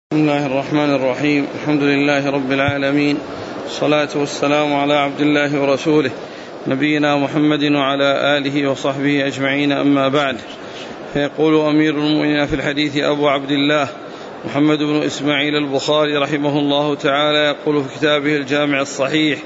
بسم الله الرحمن الرحيم. الحمد لله رب العالمين، الصلاة والسلام على عبد الله ورسوله نبينا محمد وعلى آله وصحبه أجمعين، أما بعد. فيقول أمير المؤمنين في الحديث أبو عبد الله محمد بن إسماعيل البخاري رحمه الله تعالى، يقول في كتابه الجامع الصحيح: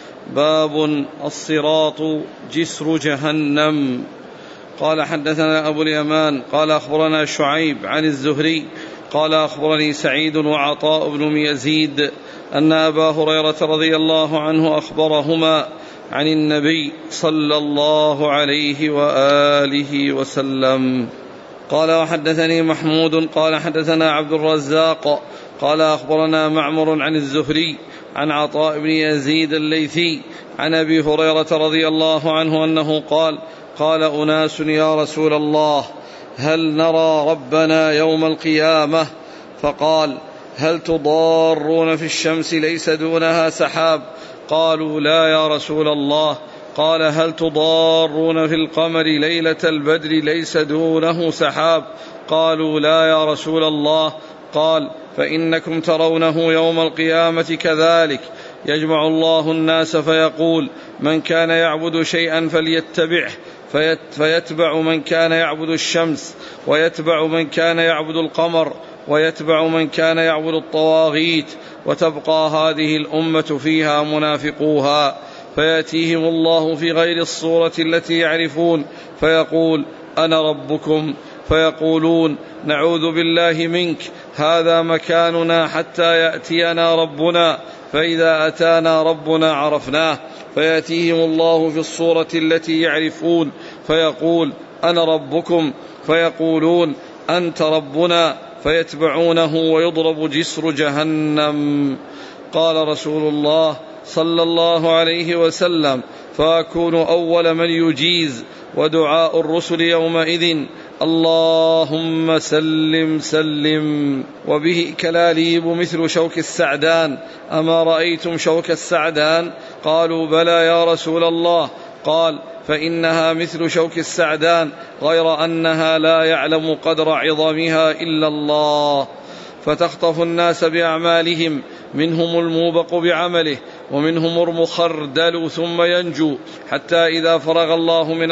باب الصراط جسر جهنم. قال: حدثنا أبو اليمان قال أخبرنا شعيب عن الزهري قال أخبرني سعيد وعطاء بن يزيد أن أبا هريرة رضي الله عنه أخبرهما عن النبي صلى الله عليه وآله وسلم قال: وحدثني محمود قال حدثنا عبد الرزاق قال أخبرنا معمر عن الزهري عن عطاء بن يزيد الليثي عن أبي هريرة رضي الله عنه أنه قال: قال أناس: يا رسول الله، هل نرى ربنا يوم القيامة؟ فقال: هل تضارون في الشمس ليس دونها سحاب؟ قالوا: لا يا رسول الله. قال: هل تضارون في القمر ليلة البدر ليس دونه سحاب؟ قالوا: لا يا رسول الله. قال: فإنكم ترونه يوم القيامة كذلك، يجمع الله الناس فيقول: من كان يعبد شيئا فليتبعه، فيتبع من كان يعبد الشمس، ويتبع من كان يعبد القمر، ويتبع من كان يعبد الطواغيت، وتبقى هذه الأمة فيها منافقوها، فيأتيهم الله في غير الصورة التي يعرفون فيقول: أنا ربكم، فيقولون: نعوذ بالله منك، هذا مكاننا حتى يأتينا ربنا، فإذا أتانا ربنا عرفناه، فيأتيهم الله في الصورة التي يعرفون فيقول: أنا ربكم، فيقولون: أنت ربنا، فيتبعونه ويضرب جسر جهنم. قال رسول الله صلى الله عليه وسلم: فأكون أول من يجيز، ودعاء الرسل يومئذ: اللهم سلم سلم. وبه كلاليب مثل شوك السعدان، أما رأيتم شوك السعدان؟ قالوا: بلى يا رسول الله. قال: فإنها مثل شوك السعدان، غير أنها لا يعلم قدر عظمها إلا الله. فتخطف الناس بأعمالهم، منهم الموبق بعمله، ومنهم المخردل ثم ينجو، حتى إذا فرغ الله من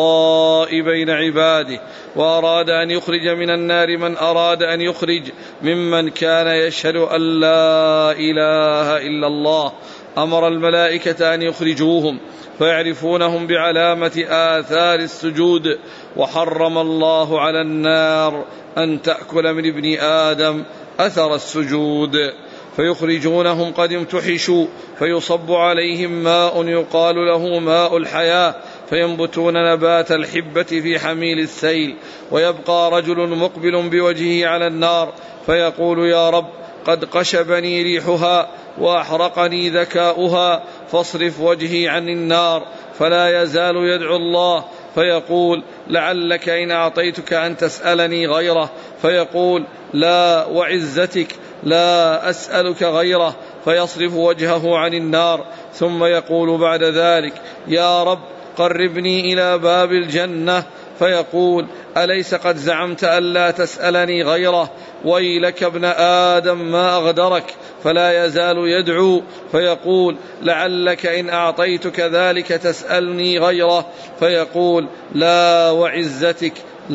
القضاء بين عباده وأراد أن يخرج من النار من أراد أن يخرج ممن كان يشهد أن لا إله إلا الله، أمر الملائكة أن يخرجوهم فيعرفونهم بعلامة آثار السجود، وحرم الله على النار أن تأكل من ابن آدم أثر السجود، فيخرجونهم قد امتحشوا، فيصب عليهم ماء يقال له ماء الحياة، فينبتون نبات الحبة في حميل السيل، ويبقى رجل مقبل بوجهه على النار فيقول: يا رب، قد قشبني ريحها وأحرقني ذكاؤها، فاصرف وجهي عن النار، فلا يزال يدعو الله فيقول: لعلك إن أعطيتك أن تسألني غيره، فيقول: لا وعزتك لا أسألك غيره، فيصرف وجهه عن النار، ثم يقول بعد ذلك: يا رب، قربني إلى باب الجنة، فيقول: أليس قد زعمت ألا تسألني غيره؟ ويلك ابن آدم، ما أغدرك، فلا يزال يدعو فيقول: لعلك إن أعطيتك ذلك تسألني غيره، فيقول: لا وعزتك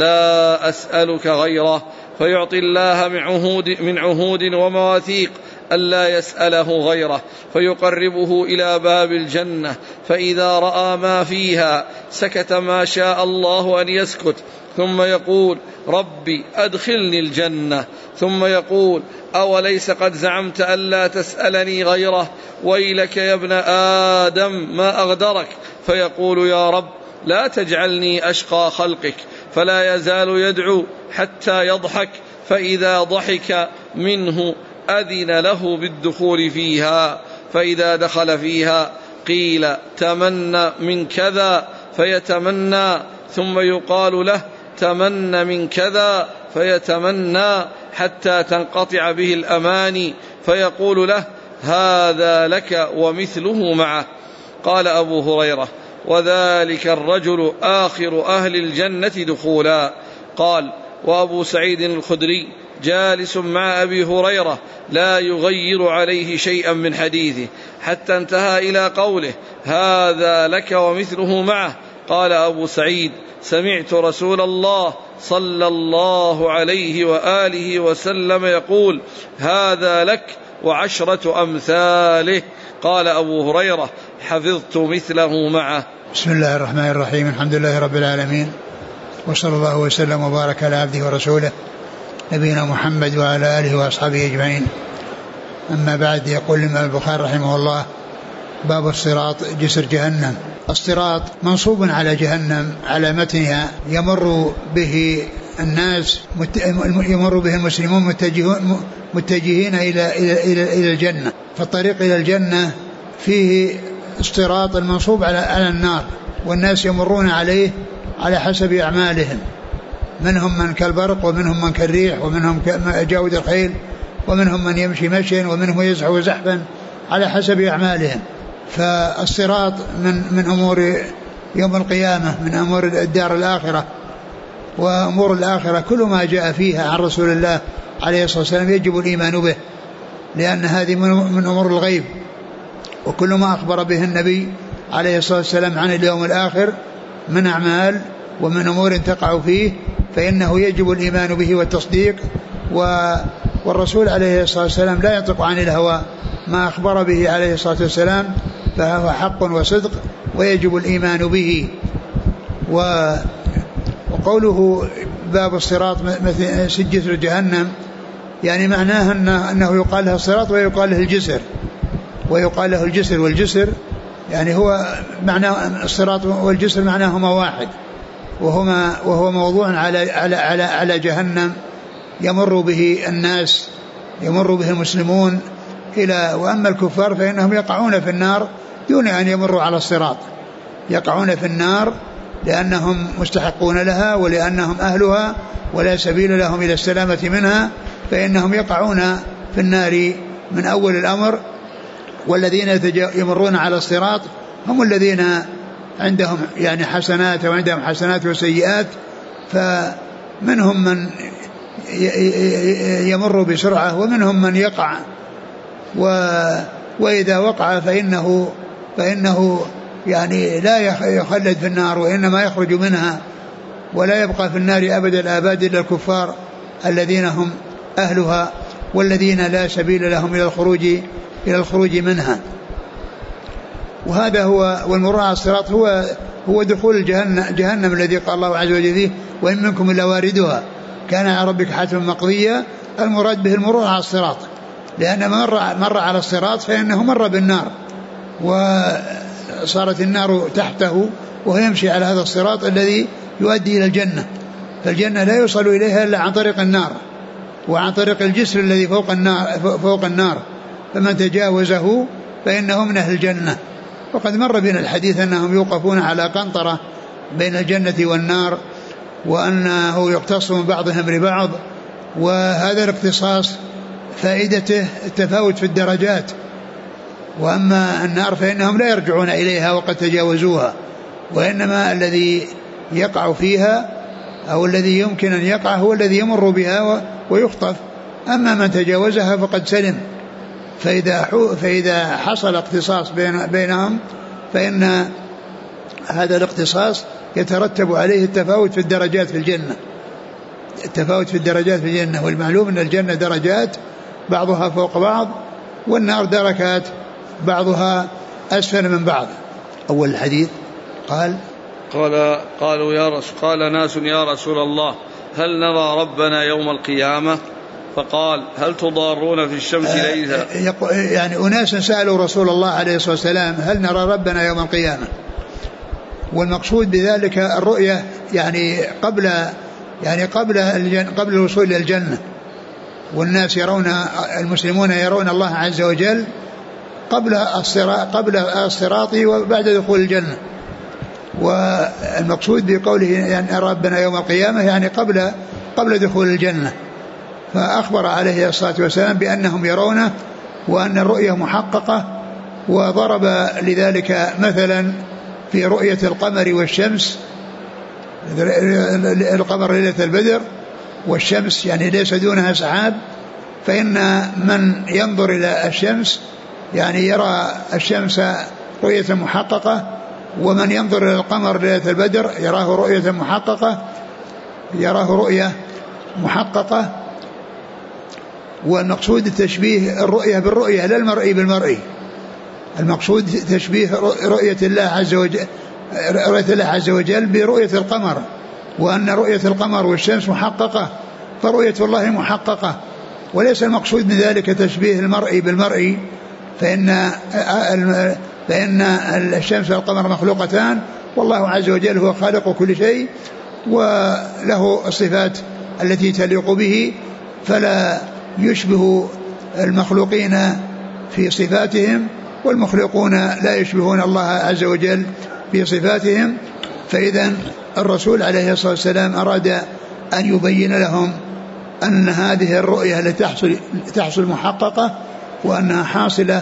لا أسألك غيره، فيعطي الله من عهود ومواثيق ألا يسأله غيره، فيقربه إلى باب الجنة، فإذا رأى ما فيها سكت ما شاء الله أن يسكت، ثم يقول: ربي أدخلني الجنة، ثم يقول: أوليس قد زعمت ألا تسألني غيره؟ ويلك يا ابن آدم، ما أغدرك، فيقول: يا رب، لا تجعلني أشقى خلقك، فلا يزال يدعو حتى يضحك، فإذا ضحك منه أذن له بالدخول فيها، فإذا دخل فيها قيل: تمنى من كذا، فيتمنى، ثم يقال له: تمنى من كذا، فيتمنى حتى تنقطع به الأماني، فيقول له: هذا لك ومثله معه. قال أبو هريرة: وذلك الرجل آخر أهل الجنة دخولا. قال: وأبو سعيد الخدري جالس مع أبي هريرة لا يغير عليه شيئا من حديثه، حتى انتهى إلى قوله: هذا لك ومثله معه. قال أبو سعيد: سمعت رسول الله صلى الله عليه وآله وسلم يقول: هذا لك وعشرة أمثاله. قال أبو هريرة: حفظت مثله معه. بسم الله الرحمن الرحيم. الحمد لله رب العالمين، وصلى الله وسلم وبارك على عبده ورسوله نبينا محمد وعلى آله وأصحابه أجمعين. أما بعد، يقول الإمام البخاري رحمه الله: باب الصراط جسر جهنم. الصراط منصوب على جهنم على متنها، يمر به الناس، يمر به المسلمون متجهين إلى الجنة. فالطريق إلى الجنة فيه الصراط المنصوب على النار، والناس يمرون عليه على حسب أعمالهم، منهم من كالبرق، ومنهم من كالريح، ومنهم جاود الخيل، ومنهم من يمشي مشيا، ومنهم يزحف زحفا على حسب أعمالهم. فالصراط من أمور يوم القيامة، من أمور الدار الآخرة، وأمور الآخرة كل ما جاء فيها عن رسول الله عليه الصلاة والسلام يجب الإيمان به، لأن هذه من أمور الغيب، وكل ما أخبر به النبي عليه الصلاة والسلام عن اليوم الآخر من أعمال ومن أمور تقع فيه فإنه يجب الإيمان به والتصديق. والرسول عليه الصلاة والسلام لا ينطق عن الهوى، ما أخبر به عليه الصلاة والسلام فهو حق وصدق ويجب الإيمان به. وقوله باب الصراط مثل سجسر جهنم، يعني معناه أنه يقال له الصراط ويقال له الجسر، ويقال له الجسر والجسر، يعني هو معنى الصراط والجسر معناهما واحد، وهو موضوع على جهنم يمر به الناس، يمر به المسلمون وأما الكفار فإنهم يقعون في النار دون أن يمروا على الصراط، يقعون في النار لأنهم مستحقون لها ولأنهم أهلها ولا سبيل لهم إلى السلامة منها، فإنهم يقعون في النار من أول الأمر. والذين يمرون على الصراط هم الذين عندهم يعني حسنات وعندهم حسنات وسيئات، فمنهم من يمر بسرعة ومنهم من يقع، وإذا وقع فإنه يعني لا يخلد في النار وإنما يخرج منها، ولا يبقى في النار أبد الآباد إلا الكفار الذين هم أهلها والذين لا سبيل لهم إلى الخروج منها. وهذا هو، والمرور على الصراط هو دخول جهنم الذي قال الله عز وجل فيه: وإن منكم إلا واردها كان على ربك حتما مقضيا. المراد به المرور على الصراط، لأن مر على الصراط فإنه مر بالنار وصارت النار تحته وهو يمشي على هذا الصراط الذي يؤدي إلى الجنة، فالجنة لا يوصل إليها إلا عن طريق النار وعن طريق الجسر الذي فوق النار، فمن تجاوزه فإنه من أهل الجنة. وقد مر بنا الحديث أنهم يوقفون على قنطرة بين الجنة والنار، وأنه يقتص من بعضهم لبعض، وهذا الاقتصاص فائدته التفاوت في الدرجات. وأما النار فإنهم لا يرجعون إليها وقد تجاوزوها، وإنما الذي يقع فيها أو الذي يمكن أن يقع هو الذي يمر بها ويخطف، أما من تجاوزها فقد سلم. فإذا حصل اقتصاص بينهم فإن هذا الاقتصاص يترتب عليه التفاوت في الدرجات في الجنة، التفاوت في الدرجات في الجنة. والمعلوم أن الجنة درجات بعضها فوق بعض، والنار دركات بعضها أسفل من بعض. أول الحديث قال ناس: يا رسول الله، هل نرى ربنا يوم القيامة؟ فقال: هل تضارون في الشمس ليلا؟ يعني أناس سألوا رسول الله عليه الصلاة والسلام: هل نرى ربنا يوم القيامة؟ والمقصود بذلك الرؤية يعني قبل الوصول إلى الجنة، والناس المسلمون يرون الله عز وجل قبل الصراط وبعد دخول الجنة. والمقصود بقوله يعني ربنا يوم القيامة يعني قبل دخول الجنة. فأخبر عليه الصلاة والسلام بأنهم يرونه وأن الرؤية محققة، وضرب لذلك مثلا في رؤية القمر والشمس، القمر ليلة البدر والشمس يعني ليس دونها سحاب، فإن من ينظر إلى الشمس يعني يرى الشمس رؤية محققة، ومن ينظر إلى القمر ليلة البدر يراه رؤية محققة. والمقصود تشبيه الرؤية بالرؤية لا المرئي بالمرئي، المقصود تشبيه رؤية الله عز وجل برؤية القمر، وأن رؤية القمر والشمس محققة فرؤية الله محققة، وليس المقصود من ذلك تشبيه المرئي بالمرئي، فإن الشمس والقمر مخلوقتان، والله عز وجل هو خالق كل شيء وله الصفات التي تليق به، فلا يشبه المخلوقين في صفاتهم، والمخلوقون لا يشبهون الله عز وجل في صفاتهم. فإذا الرسول عليه الصلاة والسلام أراد أن يبين لهم أن هذه الرؤية التي تحصل محققة، وأنها حاصلة،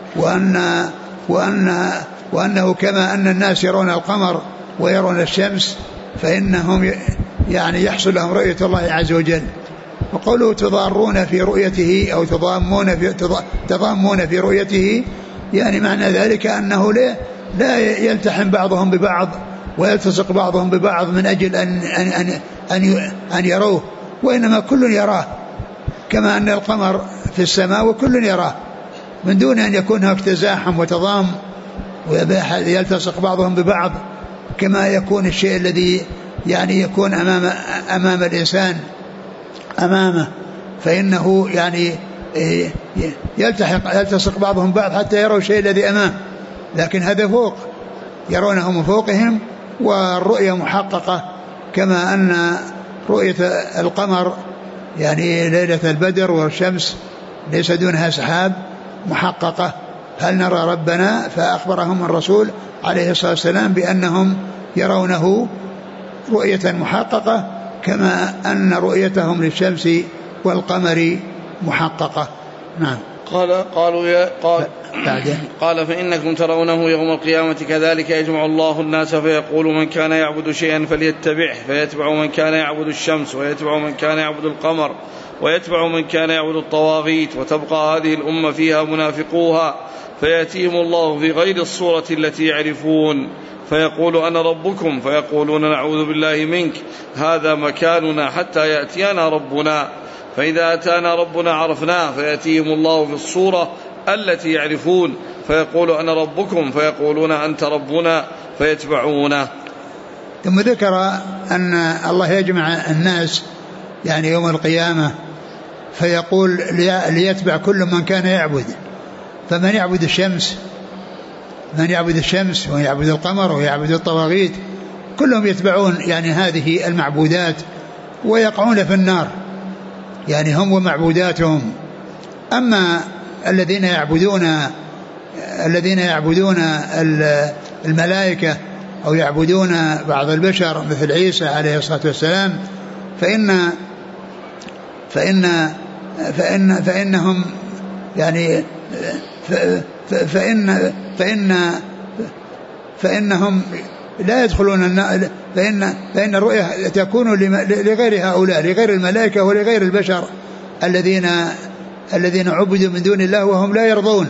وأنه كما أن الناس يرون القمر ويرون الشمس فإنهم يعني يحصل لهم رؤية الله عز وجل. وقوله تضارون في رؤيته أو تضامون في رؤيته، يعني معنى ذلك أنه لا يلتحم بعضهم ببعض ويلتصق بعضهم ببعض من أجل أن يروه، وإنما كل يراه، كما أن القمر في السماء وكل يراه، من دون أن يكون هناك تزاحم وتضام ويلتصق بعضهم ببعض، كما يكون الشيء الذي يعني يكون أمام الإنسان أمامه، فإنه يعني يلتصق بعضهم بعض حتى يروا الشيء الذي أمامه، لكن هذا فوق، يرونه من فوقهم، والرؤية محققة، كما أن رؤية القمر يعني ليلة البدر والشمس ليس دونها سحاب محققة. هل نرى ربنا؟ فأخبرهم الرسول عليه الصلاة والسلام بأنهم يرونه رؤية محققة، كما أن رؤيتهم للشمس والقمر محققة. نعم. قال فإنكم ترونه يوم القيامة كذلك يجمع الله الناس فيقول من كان يعبد شيئا فليتبعه، فيتبع من كان يعبد الشمس، ويتبع من كان يعبد القمر، ويتبع من كان يعبد الطواغيت، وتبقى هذه الأمة فيها منافقوها، فيأتيهم الله في غير الصورة التي يعرفون، فيقول أنا ربكم، فيقولون نعوذ بالله منك، هذا مكاننا حتى يأتينا ربنا، فإذا أتانا ربنا عرفناه، فيأتيهم الله في الصورة التي يعرفون، فيقول أنا ربكم، فيقولون أنت ربنا، فيتبعونه. ثم ذكر أن الله يجمع الناس يعني يوم القيامة، فيقول ليتبع كل من كان يعبد، فمن يعبد الشمس ويعبد القمر ويعبد الطواغيت كلهم يتبعون يعني هذه المعبودات ويقعون في النار، يعني هم ومعبوداتهم. أما الذين يعبدون الملائكة أو يعبدون بعض البشر مثل عيسى عليه الصلاة والسلام فإنهم يعني فإنهم لا يدخلون النار، فإن الرؤية تكون لغير هؤلاء، لغير الملائكة ولغير البشر الذين عبدوا من دون الله وهم لا يرضون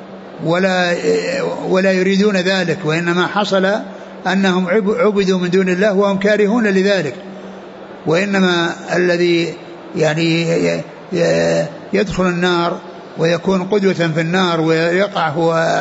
ولا يريدون ذلك، وإنما حصل أنهم عبدوا من دون الله وهم كارهون لذلك. وإنما الذي يعني يدخل النار ويكون قدوة في النار ويقع هو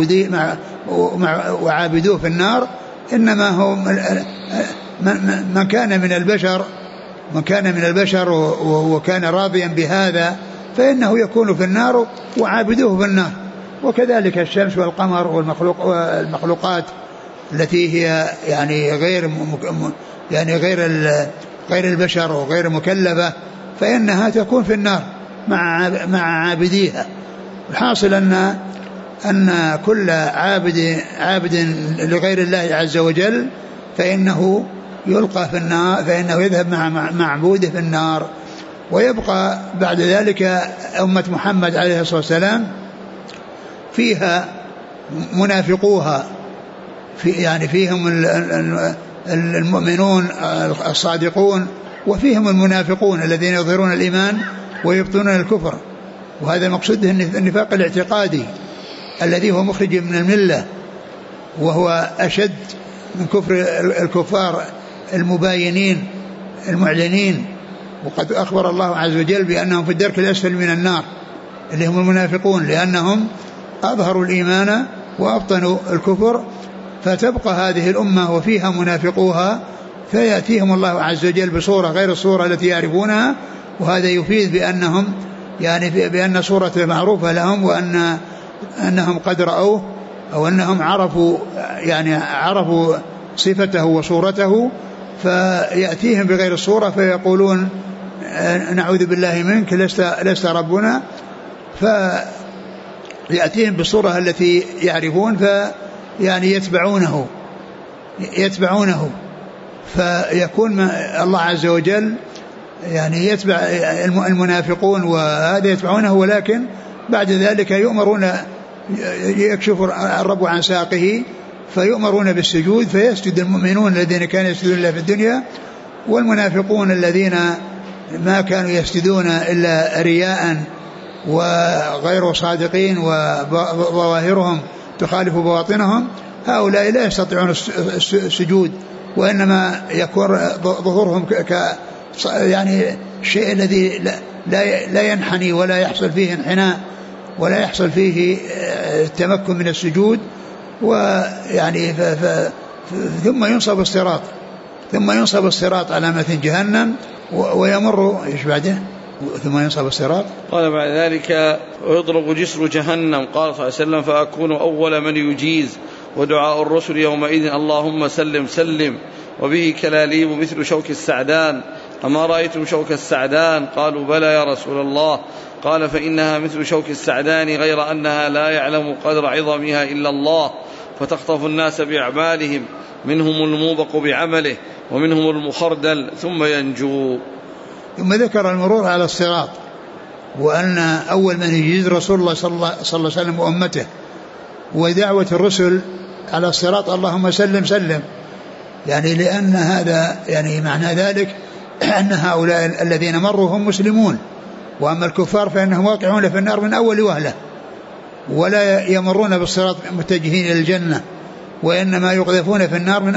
وعابدوه في النار إنما هم من كان من البشر وكان راضيا بهذا فإنه يكون في النار وعابدوه في النار. وكذلك الشمس والقمر والمخلوقات التي هي يعني غير البشر وغير مكلفة فإنها تكون في النار مع عابديها. الحاصل أن كل عابد لغير الله عز وجل فإنه يلقى في النار، فإنه يذهب مع معبوده في النار. ويبقى بعد ذلك أمة محمد عليه الصلاة والسلام فيها منافقوها، يعني فيهم المؤمنون الصادقون وفيهم المنافقون الذين يظهرون الإيمان ويبطنون الكفر، وهذا مقصوده النفاق الاعتقادي الذي هو مخرج من الملة، وهو أشد من كفر الكفار المباينين المعلنين. وقد أخبر الله عز وجل بأنهم في الدرك الأسفل من النار اللي هم المنافقون، لأنهم أظهروا الإيمان وأبطنوا الكفر. فتبقى هذه الأمة وفيها منافقوها، فيأتيهم الله عز وجل بصورة غير الصورة التي يعرفونها، وهذا يفيد بأنهم يعني بأن صورة معروفة لهم، وأنهم قد رأوه أو أنهم عرفوا صفته وصورته، فيأتيهم بغير الصورة فيقولون نعوذ بالله منك لست ربنا، فيأتيهم بالصورة التي يعرفون يعني يتبعونه فيكون الله عز وجل يعني يتبع المنافقون وهذا يتبعونه، ولكن بعد ذلك يؤمرون يكشف الرب عن ساقه فيؤمرون بالسجود، فيسجد المؤمنون الذين كانوا يسجدون الله في الدنيا، والمنافقون الذين ما كانوا يسجدون إلا رياء وغير صادقين وظواهرهم تخالف بواطنهم، هؤلاء لا يستطيعون السجود، وإنما يكون ظهورهم يعني الشيء الذي لا ينحني ولا يحصل فيه انحناء ولا يحصل فيه التمكن من السجود. ويعني ثم ينصب الصراط على متن جهنم ويمر ايش بعده ثم ينصب الصراط. قال بعد ذلك ويضرب جسر جهنم. قال صلى الله عليه وسلم فأكون أول من يجيز، ودعاء الرسل يومئذ اللهم سلم سلم، وبه كلاليب مثل شوك السعدان. أما رأيتم شوك السعدان؟ قالوا بلى يا رسول الله. قال فإنها مثل شوك السعدان غير أنها لا يعلم قدر عظمها إلا الله، فتخطف الناس بأعمالهم، منهم الموبق بعمله ومنهم المخردل ثم ينجو. ثم ذكر المرور على الصراط، وأن أول من يجيز رسول الله صلى الله عليه وسلم وأمته، ودعوة الرسل على الصراط اللهم سلم سلم، يعني لأن هذا يعني معنى ذلك أن هؤلاء الذين مروا هم مسلمون، وأما الكفار فإنهم واقعون في النار من أول وهلة، ولا يمرون بالصراط متجهين إلى الجنة، وإنما يقذفون في النار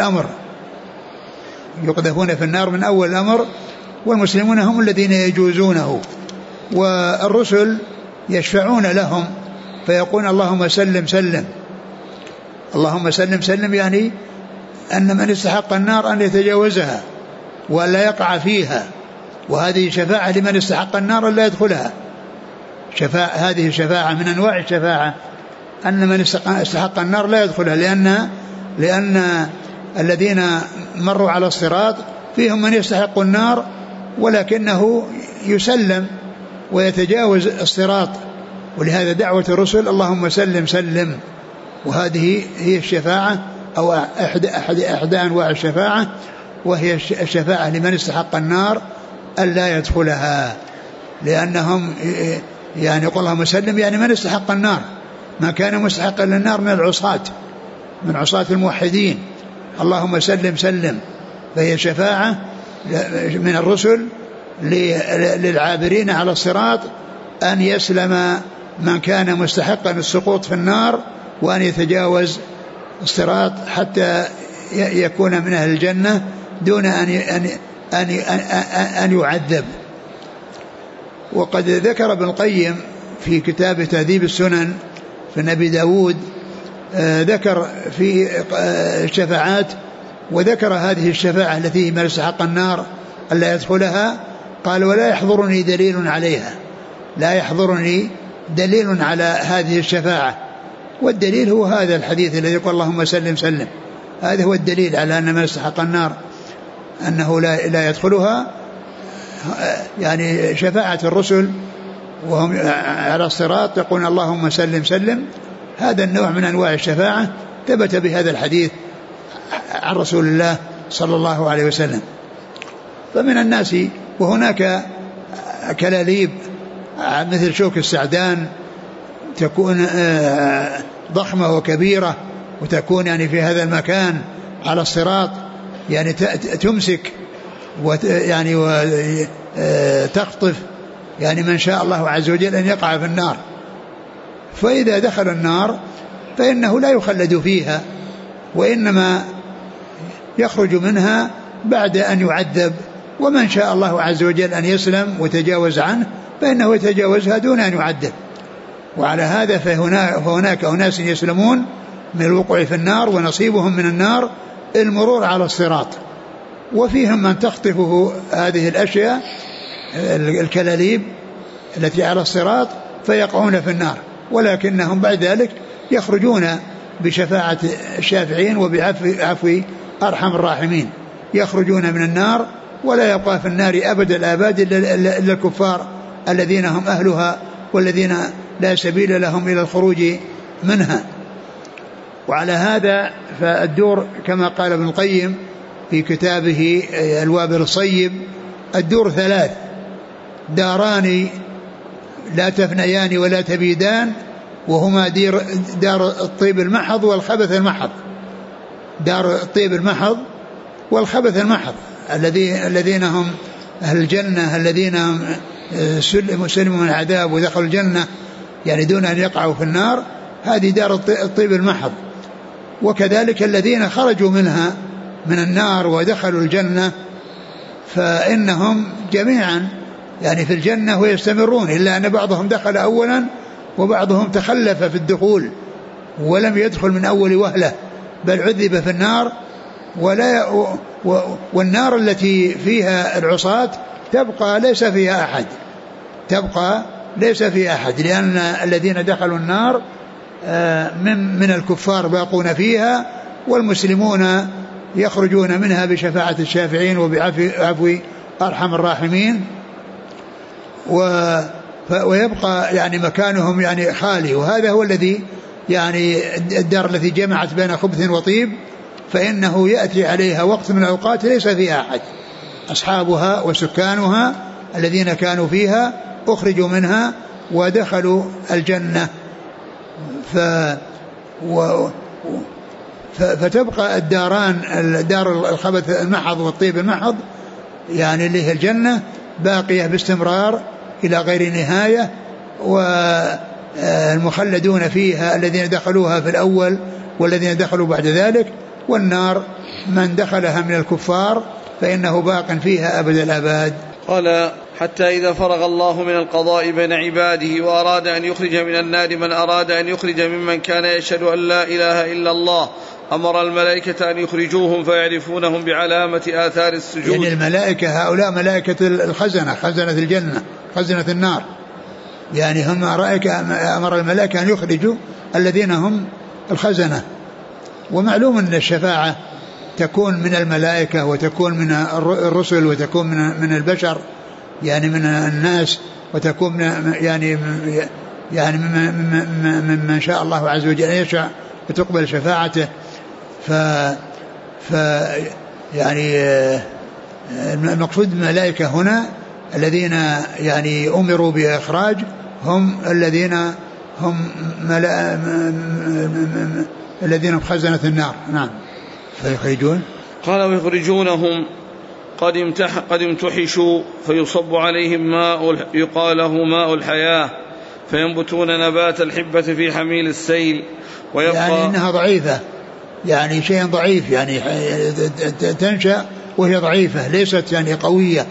من أول الأمر، والمسلمون هم الذين يجوزونه، والرسل يشفعون لهم فيقول اللهم سلم سلم، اللهم سلم سلم، يعني أن من استحق النار أن يتجاوزها ولا يقع فيها، وهذه شفاعة لمن استحق النار أن لا يدخلها. هذه شفاعة من أنواع الشفاعة، أن من استحق النار لا يدخلها، لأن الذين مروا على الصراط فيهم من يستحق النار ولكنه يسلم ويتجاوز الصراط، ولهذا دعوة الرسل اللهم سلم سلم. وهذه هي الشفاعة أو أحد أنواع الشفاعة، وهي الشفاعة لمن استحق النار ألا يدخلها، لأنهم يعني يقول اللهم سلم يعني من استحق النار، ما كان مستحقا للنار من عصاة الموحدين، اللهم سلم سلم. فهي شفاعة من الرسل للعابرين على الصراط أن يسلم من كان مستحقا السقوط في النار، وأن يتجاوز الصراط حتى يكون من أهل الجنة دون أن يعذب. وقد ذكر ابن القيم في كتاب تهذيب السنن في نبي داود، ذكر في الشفاعات، وذكر هذه الشفاعة التي من استحق النار ألا يدخلها، قال ولا يحضرني دليل عليها، لا يحضرني دليل على هذه الشفاعة، والدليل هو هذا الحديث الذي يقول اللهم سلم سلم، هذا هو الدليل على أن من استحق النار أنه لا يدخلها. يعني شفاعة الرسل وهم على الصراط يقول اللهم سلم سلم، هذا النوع من أنواع الشفاعة ثبت بهذا الحديث عن رسول الله صلى الله عليه وسلم. فمن الناس وهناك كلاليب مثل شوك السعدان تكون ضخمة وكبيرة، وتكون يعني في هذا المكان على الصراط يعني تمسك يعني وتخطف يعني من شاء الله عز وجل أن يقع في النار. فإذا دخل النار فإنه لا يخلد فيها، وإنما يخرج منها بعد أن يعذب، ومن شاء الله عز وجل أن يسلم وتجاوز عنه فإنه يتجاوزها دون أن يعذب. وعلى هذا فهناك أناس يسلمون من الوقوع في النار، ونصيبهم من النار المرور على الصراط، وفيهم من تخطفه هذه الأشياء الكلاليب التي على الصراط فيقعون في النار، ولكنهم بعد ذلك يخرجون بشفاعة الشافعين وبعفو أرحم الراحمين، يخرجون من النار ولا يبقى في النار أبد الآباد إلا الكفار الذين هم أهلها والذين لا سبيل لهم إلى الخروج منها. وعلى هذا فالدور كما قال ابن القيم في كتابه الوابل الصيب: الدور ثلاث: داران لا تفنيان ولا تبيدان، وهما دار الطيب المحض والخبث المحض. دار الطيب المحض والخبث المحض الذين هم أهل الجنة، الذين سلموا من العذاب ودخلوا الجنة يعني دون أن يقعوا في النار، هذه دار الطيب المحض. وكذلك الذين خرجوا منها من النار ودخلوا الجنة فإنهم جميعا يعني في الجنة ويستمرون، إلا أن بعضهم دخل أولا وبعضهم تخلف في الدخول ولم يدخل من أول وهلة، بل عذب في النار. والنار التي فيها العصاة تبقى ليس فيها أحد، لأن الذين دخلوا النار من الكفار باقون فيها، والمسلمون يخرجون منها بشفاعة الشافعين وبعفو أرحم الراحمين، ويبقى يعني مكانهم يعني خالي. وهذا هو الذي يعني الدار التي جمعت بين خبث وطيب، فإنه يأتي عليها وقت من الأوقات ليس فيها أحد، أصحابها وسكانها الذين كانوا فيها أخرجوا منها ودخلوا الجنة، فتبقى الداران، دار الخبث المحض والطيب المحض يعني اللي هي الجنة، باقية باستمرار إلى غير نهاية، والمخلدون فيها الذين دخلوها في الأول والذين دخلوا بعد ذلك. والنار من دخلها من الكفار فإنه باق فيها أبد الآباد. قال: حتى إذا فرغ الله من القضاء بين عباده وأراد أن يخرج من النار من أراد أن يخرج ممن كان يشهد أن لا إله إلا الله، أمر الملائكة أن يخرجوهم فيعرفونهم بعلامة آثار السجود. يعني الملائكة هؤلاء ملائكة الخزنة، خزنة الجنة، خزنة النار، يعني هم أمر الملائكة أن يخرجوا الذين هم الخزنة. ومعلوم أن الشفاعة تكون من الملائكة وتكون من الرسل وتكون من البشر يعني من الناس، وتكون يعني من شاء الله عز وجل أن يشاء وتقبل شفاعته. يعني المقصود بالملائكة هنا الذين يعني أمروا بإخراج هم الذين هم الذين خزنة النار. نعم. فيخرجون، قال: ويخرجونهم قد امتحشوا فيصب عليهم ماء يقال له ماء الحياة، فينبتون نبات الحبة في حميل السيل. ويبقى يعني إنها ضعيفة، يعني شيء ضعيف، يعني تنشأ وهي ضعيفة ليست يعني قوية.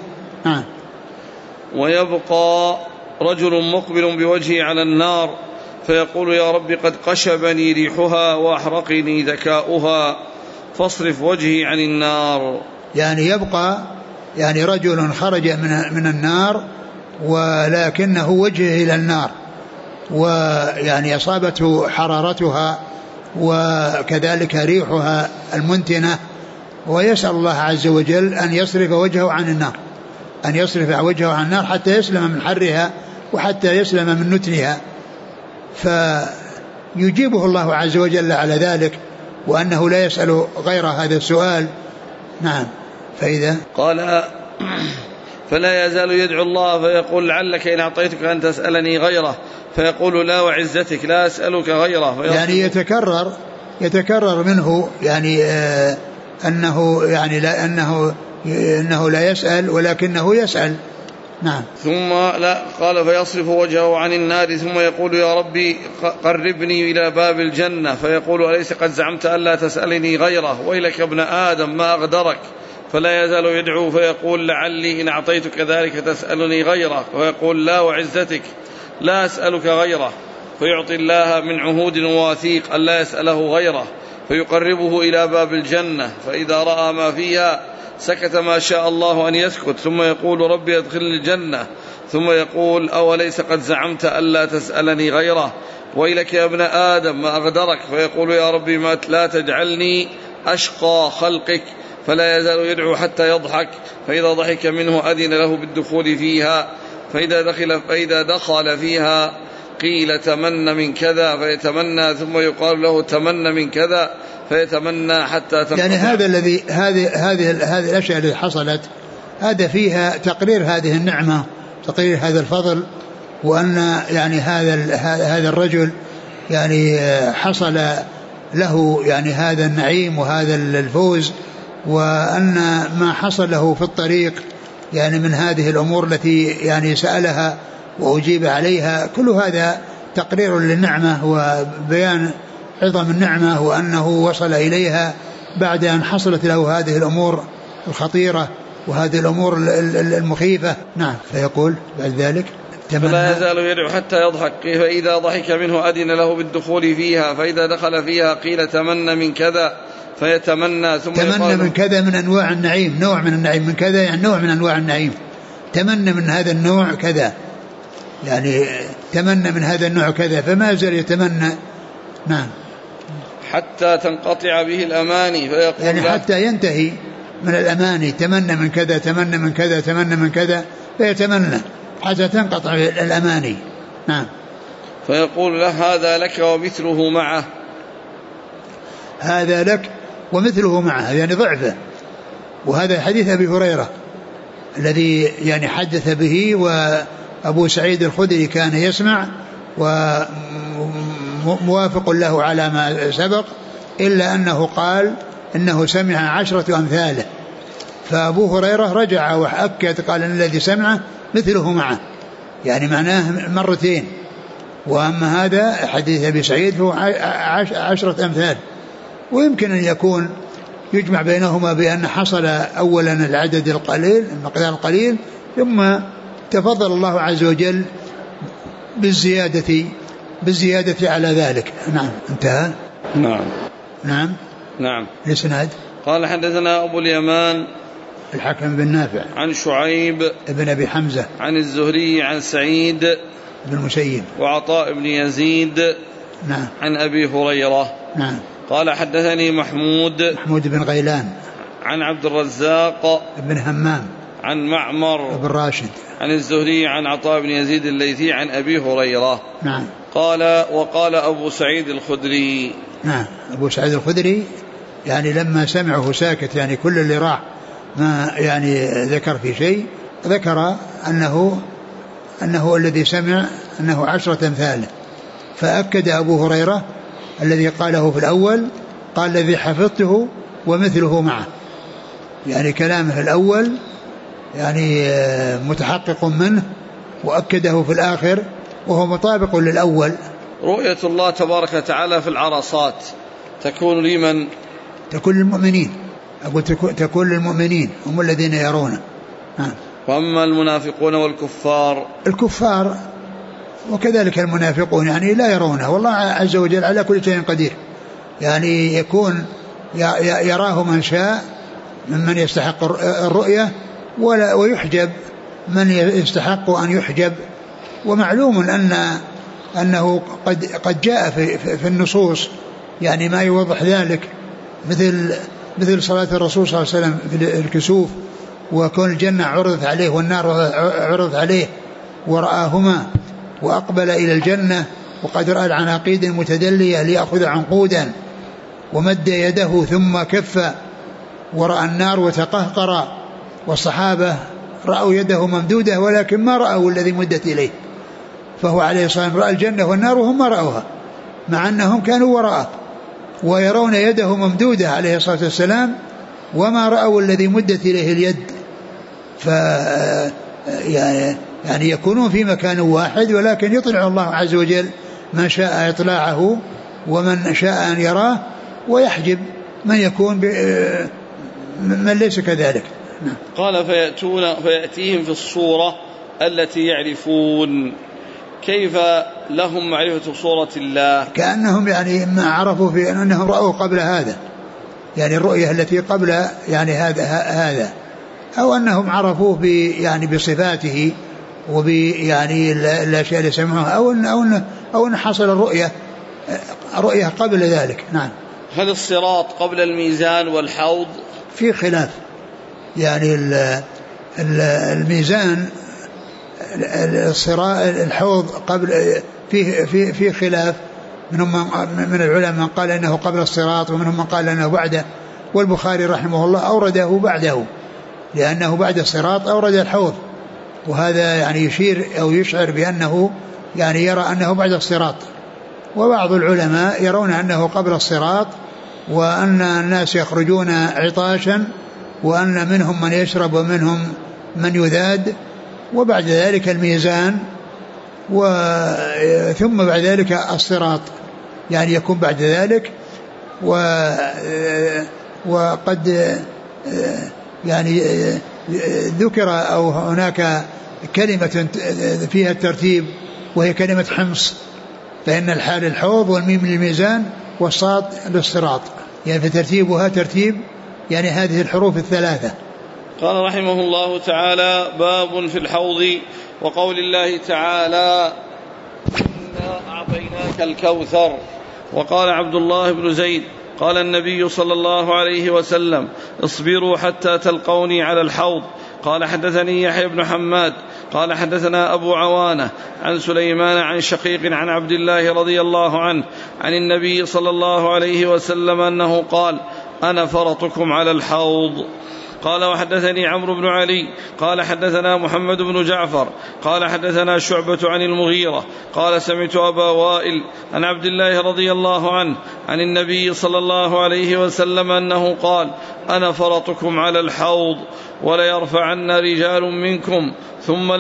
ويبقى رجل مقبل بوجهه على النار فيقول: يا رب قد قشبني ريحها وأحرقني ذكاؤها فاصرف وجهي عن النار. يعني يبقى يعني رجل خرج من النار ولكنه وجهه إلى النار، ويعني أصابته حرارتها وكذلك ريحها المنتنة، ويسأل الله عز وجل أن يصرف وجهه عن النار، أن يصرف وجهه عن النار حتى يسلم من حرها وحتى يسلم من نتنها، فيجيبه الله عز وجل على ذلك، وأنه لا يسأل غير هذا السؤال. نعم. فإذا قال: فلا يزال يدعو الله فيقول: لعلك إن أعطيتك أن تسألني غيره، فيقول: لا وعزتك لا أسألك غيره. يعني يتكرر منه يعني أنه يعني لا أنه إنه لا يسأل ولكنه يسأل. نعم. ثم لا قال فيصرف وجهه عن النار ثم يقول يا ربي قربني إلى باب الجنة، فيقول أليس قد زعمت ألا تسألني غيره، ويلك ابن آدم ما أغدرك، فلا يزال يدعو فيقول لعلي إن أعطيتك ذلك تسألني غيره، ويقول لا وعزتك لا أسألك غيره، فيعطي الله من عهود وواثيق ألا يسأله غيره، فيقربه إلى باب الجنة، فإذا رأى ما فيها سكت ما شاء الله أن يسكت، ثم يقول ربي أدخلني الجنة، ثم يقول أوليس قد زعمت ألا تسألني غيره، ويلك يا ابن آدم ما أغدرك، فيقول يا ربي ما لا تجعلني أشقى خلقك، فلا يزال يدعو حتى يضحك، فإذا ضحك منه أذن له بالدخول فيها، فإذا دخل فيها قيل تمنى من كذا فيتمنى، ثم يقال له تمنى من كذا فيتمنى حتى تنقطع. يعني هذه الأشياء التي حصلت هذا فيها تقرير هذه النعمة، تقرير هذا الفضل، وأن يعني هذا الرجل يعني حصل له يعني هذا النعيم وهذا الفوز، وأن ما حصل له في الطريق يعني من هذه الأمور التي يعني سألها وأجيب عليها، كل هذا تقرير للنعمة وبيان عظم النعمة، وأنه وصل إليها بعد أن حصلت له هذه الأمور الخطيرة وهذه الأمور المخيفة. نعم. فيقول بعد ذلك فلا يزال يدعو حتى يضحك، فإذا ضحك منه أذن له بالدخول فيها، فإذا دخل فيها قيل تمنى من كذا فيتمنى، ثم تمنى من كذا من أنواع النعيم، نوع من النعيم، من كذا يعني نوع من أنواع النعيم، تمنى من هذا النوع كذا، يعني تمنى من هذا النوع كذا، فما يزال يتمنى. نعم. حتى تنقطع به الأماني، فيقول يعني حتى ينتهي من الأماني، تمنى من كذا تمنى من كذا تمنى من كذا، فيتمنى حتى تنقطع الأماني. نعم. فيقول له هذا لك ومثله معه، هذا لك ومثله معه، يعني ضعفه. وهذا حديث أبي هريرة الذي يعني حدث به، وأبو سعيد الخدري كان يسمع وموافق له على ما سبق، إلا أنه قال إنه سمع 10 أمثاله، فأبو هريرة رجع وأكد قال إن الذي سمعه مثله معه، يعني معناه مرتين. وأما هذا حديث أبي سعيد هو 10 أمثال، ويمكن أن يكون يجمع بينهما بأن حصل أولا العدد القليل، المقدار القليل، ثم تفضل الله عز وجل بالزيادة على ذلك. نعم. انتهى. نعم. نعم. نعم. الإسناد قال حدثنا أبو اليمان الحكم بن نافع عن شعيب ابن أبي حمزة عن الزهري عن سعيد بن المسيب وعطاء بن يزيد نعم عن أبي هريرة. نعم. قال حدثني محمود بن غيلان عن عبد الرزاق بن همام عن معمر بن راشد عن الزهري عن عطاء بن يزيد الليثي عن أبي هريرة. نعم. قال وقال أبو سعيد الخدري. نعم. أبو سعيد الخدري يعني لما سمعه ساكت، يعني كل اللي راح ما يعني ذكر في شيء، ذكر أنه الذي سمع أنه 10 أمثاله، فأكد أبو هريرة الذي قاله في الأول، قال الذي حفظته ومثله معه، يعني كلامه الأول يعني متحقق منه، وأكده في الآخر وهو مطابق للأول. رؤية الله تبارك وتعالى في العرصات تكون لمن؟ تكون للمؤمنين، أقول تكون للمؤمنين، هم الذين يرونه. وأما المنافقون والكفار؟ الكفار وكذلك المنافقون يعني لا يرونه، والله عز وجل على كل شيء قدير، يعني يكون يراه من شاء ممن يستحق الرؤية، ويحجب من يستحق أن يحجب. ومعلوم أنه قد جاء في النصوص يعني ما يوضح ذلك، مثل صلاة الرسول صلى الله عليه وسلم في الكسوف، وكون الجنة عرضت عليه والنار عرضت عليه ورآهما، وأقبل إلى الجنة وقد رأى العناقيد المتدلية ليأخذ عنقودا، ومد يده ثم كف، ورأى النار وتقهقر، والصحابة رأوا يده ممدودة ولكن ما رأوا الذي مدت إليه، فهو عليه الصلاة والسلام رأى الجنة والنار وهم ما رأوها، مع أنهم كانوا وراءه، ويرون يده ممدودة عليه الصلاة والسلام وما رأوا الذي مدت إليه اليد، يعني يكونون في مكان واحد، ولكن يطلع الله عز وجل من شاء إطلاعه ومن شاء أن يراه، ويحجب من يكون من ليس كذلك. قال فيأتيهم في الصورة التي يعرفون. كيف لهم معرفة صورة الله؟ كأنهم يعني ما عرفوا في أنهم رأوا قبل هذا، يعني الرؤية التي قبل يعني هذا أو أنهم عرفوه يعني بصفاته وبيعني الأشياء اللي سمعوها، أو أن حصل الرؤية قبل ذلك. نعم. هل الصراط قبل الميزان والحوض؟ في خلاف، يعني الميزان الحوض قبل في خلاف، من العلماء من قال انه قبل الصراط ومنهم من قال انه بعده، والبخاري رحمه الله اورده بعده لانه بعد الصراط اورد الحوض، وهذا يعني يشير او يشعر بانه يعني يرى انه بعد الصراط. وبعض العلماء يرون انه قبل الصراط، وان الناس يخرجون عطاشا، وان منهم من يشرب ومنهم من يذاد، وبعد ذلك الميزان، ثم بعد ذلك الصراط يعني يكون بعد ذلك. وقد يعني ذكر أو هناك كلمة فيها الترتيب وهي كلمة حمص، فإن الحال الحوض والميم للميزان والصاد للصراط، يعني فترتيبها ترتيب يعني هذه الحروف الثلاثة. قال رحمه الله تعالى: باب في الحوض وقول الله تعالى: إنا أعطيناك الكوثر. وقال عبد الله بن زيد: قال النبي صلى الله عليه وسلم: اصبروا حتى تلقوني على الحوض. قال حدثني يحيى بن حماد قال حدثنا أبو عوانة عن سليمان عن شقيق عن عبد الله رضي الله عنه عن النبي صلى الله عليه وسلم أنه قال: أنا فرطكم على الحوض. قال وحدثني عمرو بن علي قال حدثنا محمد بن جعفر قال حدثنا شعبة عن المغيرة قال: سمعت أبا وائل عن عبد الله رضي الله عنه عن النبي صلى الله عليه وسلم أنه قال: أنا فرطكم على الحوض، وليرفعن رجال منكم ثم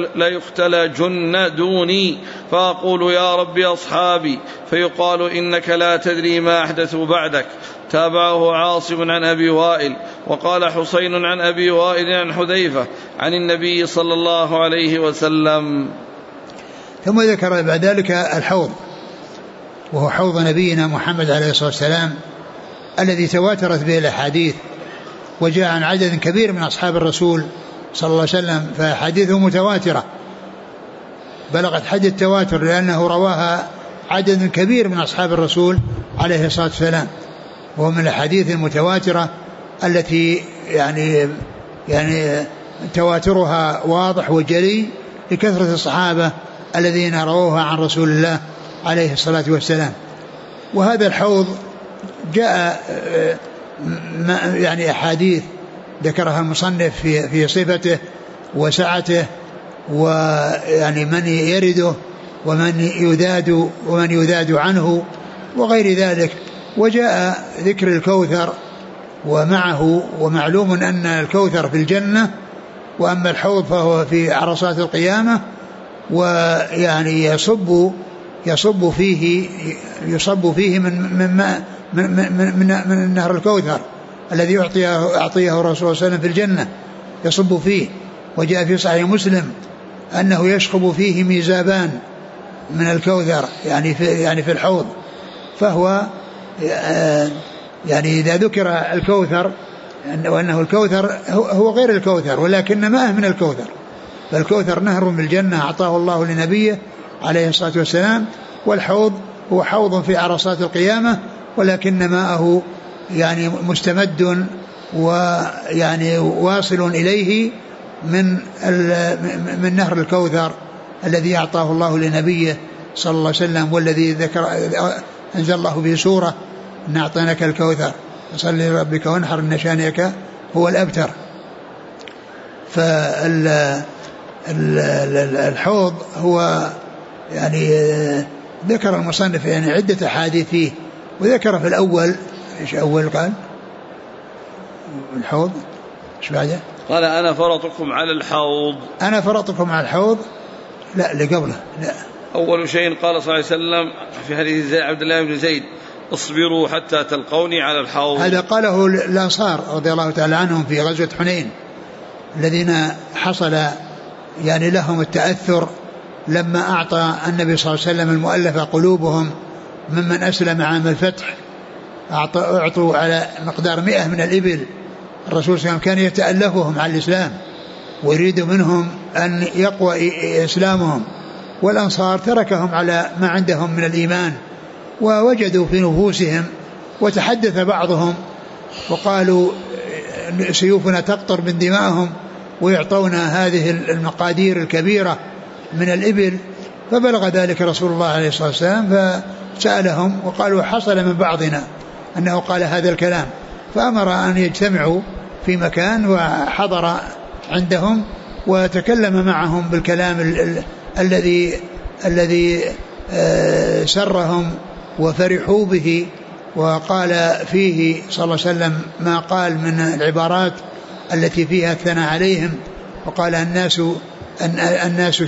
ليختلجن دوني، فأقول: يا رب أصحابي، فيقال: إنك لا تدري ما أحدثوا بعدك. تابعه عاصم عن أبي وائل. وقال حسين عن أبي وائل عن حذيفة عن النبي صلى الله عليه وسلم. ثم ذكر بعد ذلك الحوض، وهو حوض نبينا محمد عليه الصلاة والسلام الذي تواترت به الأحاديث، وجاء عن عدد كبير من أصحاب الرسول صلى الله عليه وسلم، فحديثه متواترة بلغت حد التواتر، لأنه رواها عدد كبير من أصحاب الرسول عليه الصلاة والسلام، وهو من الحديث المتواترة التي يعني تواترها واضح وجلي لكثرة الصحابة الذين رووها عن رسول الله عليه الصلاة والسلام. وهذا الحوض جاء يعني أحاديث ذكرها المصنف في صفته وسعته، ويعني من يرده ومن يذاد عنه وغير ذلك. وجاء ذكر الكوثر ومعه، ومعلوم أن الكوثر في الجنة، وأما الحوض فهو في عرصات القيامة، ويعني يصب فيه من نهر الكوثر الذي أعطيه الرسول صلى الله عليه وسلم في الجنة، يصب فيه. وجاء في صحيح مسلم أنه يشخب فيه ميزابان من الكوثر يعني في الحوض. فهو يعني إذا ذكر الكوثر وأنه الكوثر هو غير الكوثر، ولكن ماء من الكوثر، فالكوثر نهر من الجنة أعطاه الله لنبيه عليه الصلاة والسلام، والحوض هو حوض في عرصات القيامة، ولكن ماءه يعني مستمد ويعني واصل إليه من نهر الكوثر الذي أعطاه الله لنبيه صلى الله عليه وسلم، والذي أنزل الله به سورة: إن أعطيناك الكوثر فصل لربك وانحر إن شانئك هو الأبتر. فالحوض هو يعني ذكر المصنف يعني عدة أحاديث فيه، وذكر في الأول إيش أول قال الحوض ايش بعده؟ قال أنا فرطكم على الحوض. أنا فرطكم على الحوض لا اللي قبله لا. أول شيء قال صلى الله عليه وسلم في حديث عبد الله بن زيد اصبروا حتى تلقوني على الحوض. هذا قاله الأنصار رضي الله تعالى عنهم في غزوة حنين الذين حصل يعني لهم التأثر لما أعطى النبي صلى الله عليه وسلم المؤلفة قلوبهم ممن أسلم عام الفتح، أعطوا على مقدار 100 من الإبل. الرسول صلى الله عليه وسلم كان يتألفهم على الإسلام ويريد منهم أن يقوى إسلامهم، والأنصار تركهم على ما عندهم من الإيمان ووجدوا في نفوسهم، وتحدث بعضهم وقالوا سيوفنا تقطر من دمائهم ويعطونا هذه المقادير الكبيرة من الإبل. فبلغ ذلك رسول الله عليه الصلاة والسلام فسألهم وقالوا حصل من بعضنا أنه قال هذا الكلام، فأمر أن يجتمعوا في مكان وحضر عندهم وتكلم معهم بالكلام الذي سرهم وفرحوا به، وقال فيه صلى الله عليه وسلم ما قال من العبارات التي فيها الثناء عليهم، وقال الناس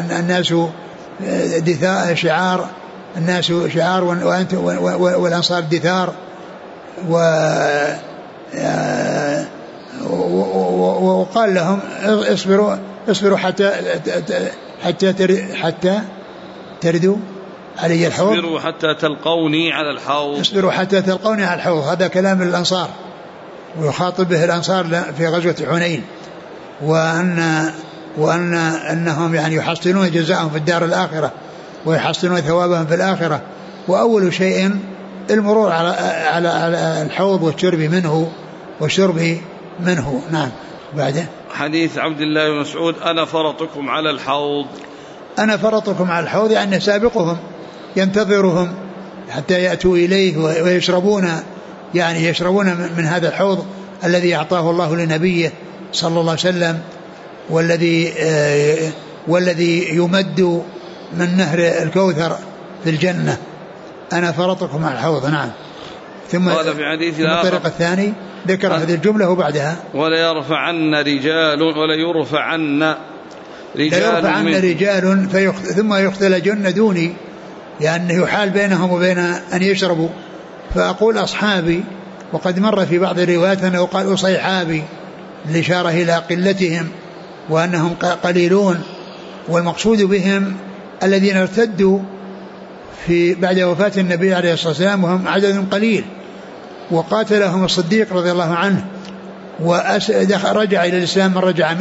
دثاء شعار، الناس شعار والأنصار دثار، وقال لهم اصبروا حتى تردوا علي الحوض، اصبروا حتى تلقوني على الحوض، اصبروا حتى تلقوني على الحوض. هذا كلام الأنصار ويخاطب به الأنصار في غزوة حنين، وأنهم يعني يحصلون جزاءهم في الدار الآخرة ويحصلون ثوابهم في الآخرة. وأول شيء المرور على الحوض والشرب منه. نعم. بعده حديث عبد الله بن مسعود أنا فرطكم على الحوض. أنا فرطكم على الحوض يعني سابقهم ينتظرهم حتى يأتوا إليه ويشربون، يعني يشربون من هذا الحوض الذي أعطاه الله لنبيه صلى الله عليه وسلم، والذي يمد من نهر الكوثر في الجنة. أنا فرطكم على الحوض. نعم. ثم قال في حديث الطريق الثاني ذكر هذه الجملة وبعدها ولا يرفعن رجال ثم يختلجن دوني، لأنه يحال بينهم وبين أن يشربوا، فأقول أصحابي، وقد مر في بعض الروايات أنه قال أصيحابي للإشارة إلى قلتهم وأنهم قليلون، والمقصود بهم الذين ارتدوا بعد وفاة النبي عليه الصلاة والسلام وهم عدد قليل، وقاتلهم الصديق رضي الله عنه، ورجع إلى الإسلام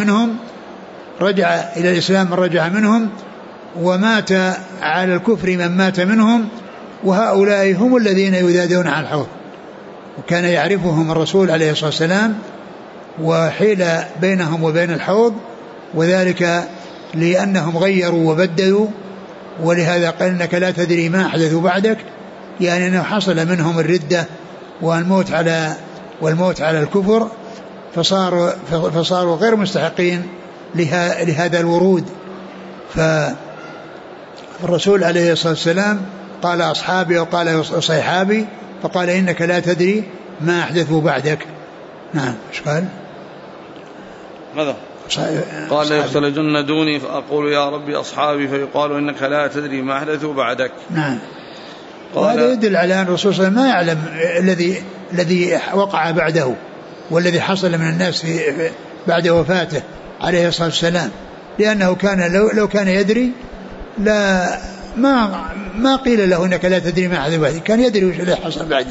من رجع منهم، ومات على الكفر من مات منهم، وهؤلاء هم الذين يذادون على الحوض. وكان يعرفهم الرسول عليه الصلاة والسلام وحيل بينهم وبين الحوض، وذلك لأنهم غيروا وبدلوا، ولهذا قال إنك لا تدري ما أحدث بعدك، يعني أنه حصل منهم الردة والموت على الكفر، فصاروا غير مستحقين لهذا الورود. فالرسول عليه الصلاة والسلام قال أصحابي وقال صيحابي، فقال إنك لا تدري ما أحدثوا بعدك. نعم. إيش قال؟ ماذا؟ قال يختلجن دوني فأقول يا ربي أصحابي، فيقال إنك لا تدري ما أحدثوا بعدك. نعم. وهذا يدل على أن الرسول صلى الله عليه وسلم ما يعلم الذي وقع بعده والذي حصل من الناس بعد وفاته عليه الصلاة والسلام، لأنه كان لو كان يدري لا ما قيل له إنك لا تدري ما حدث بعدك، كان يدري وش اللي حصل بعده.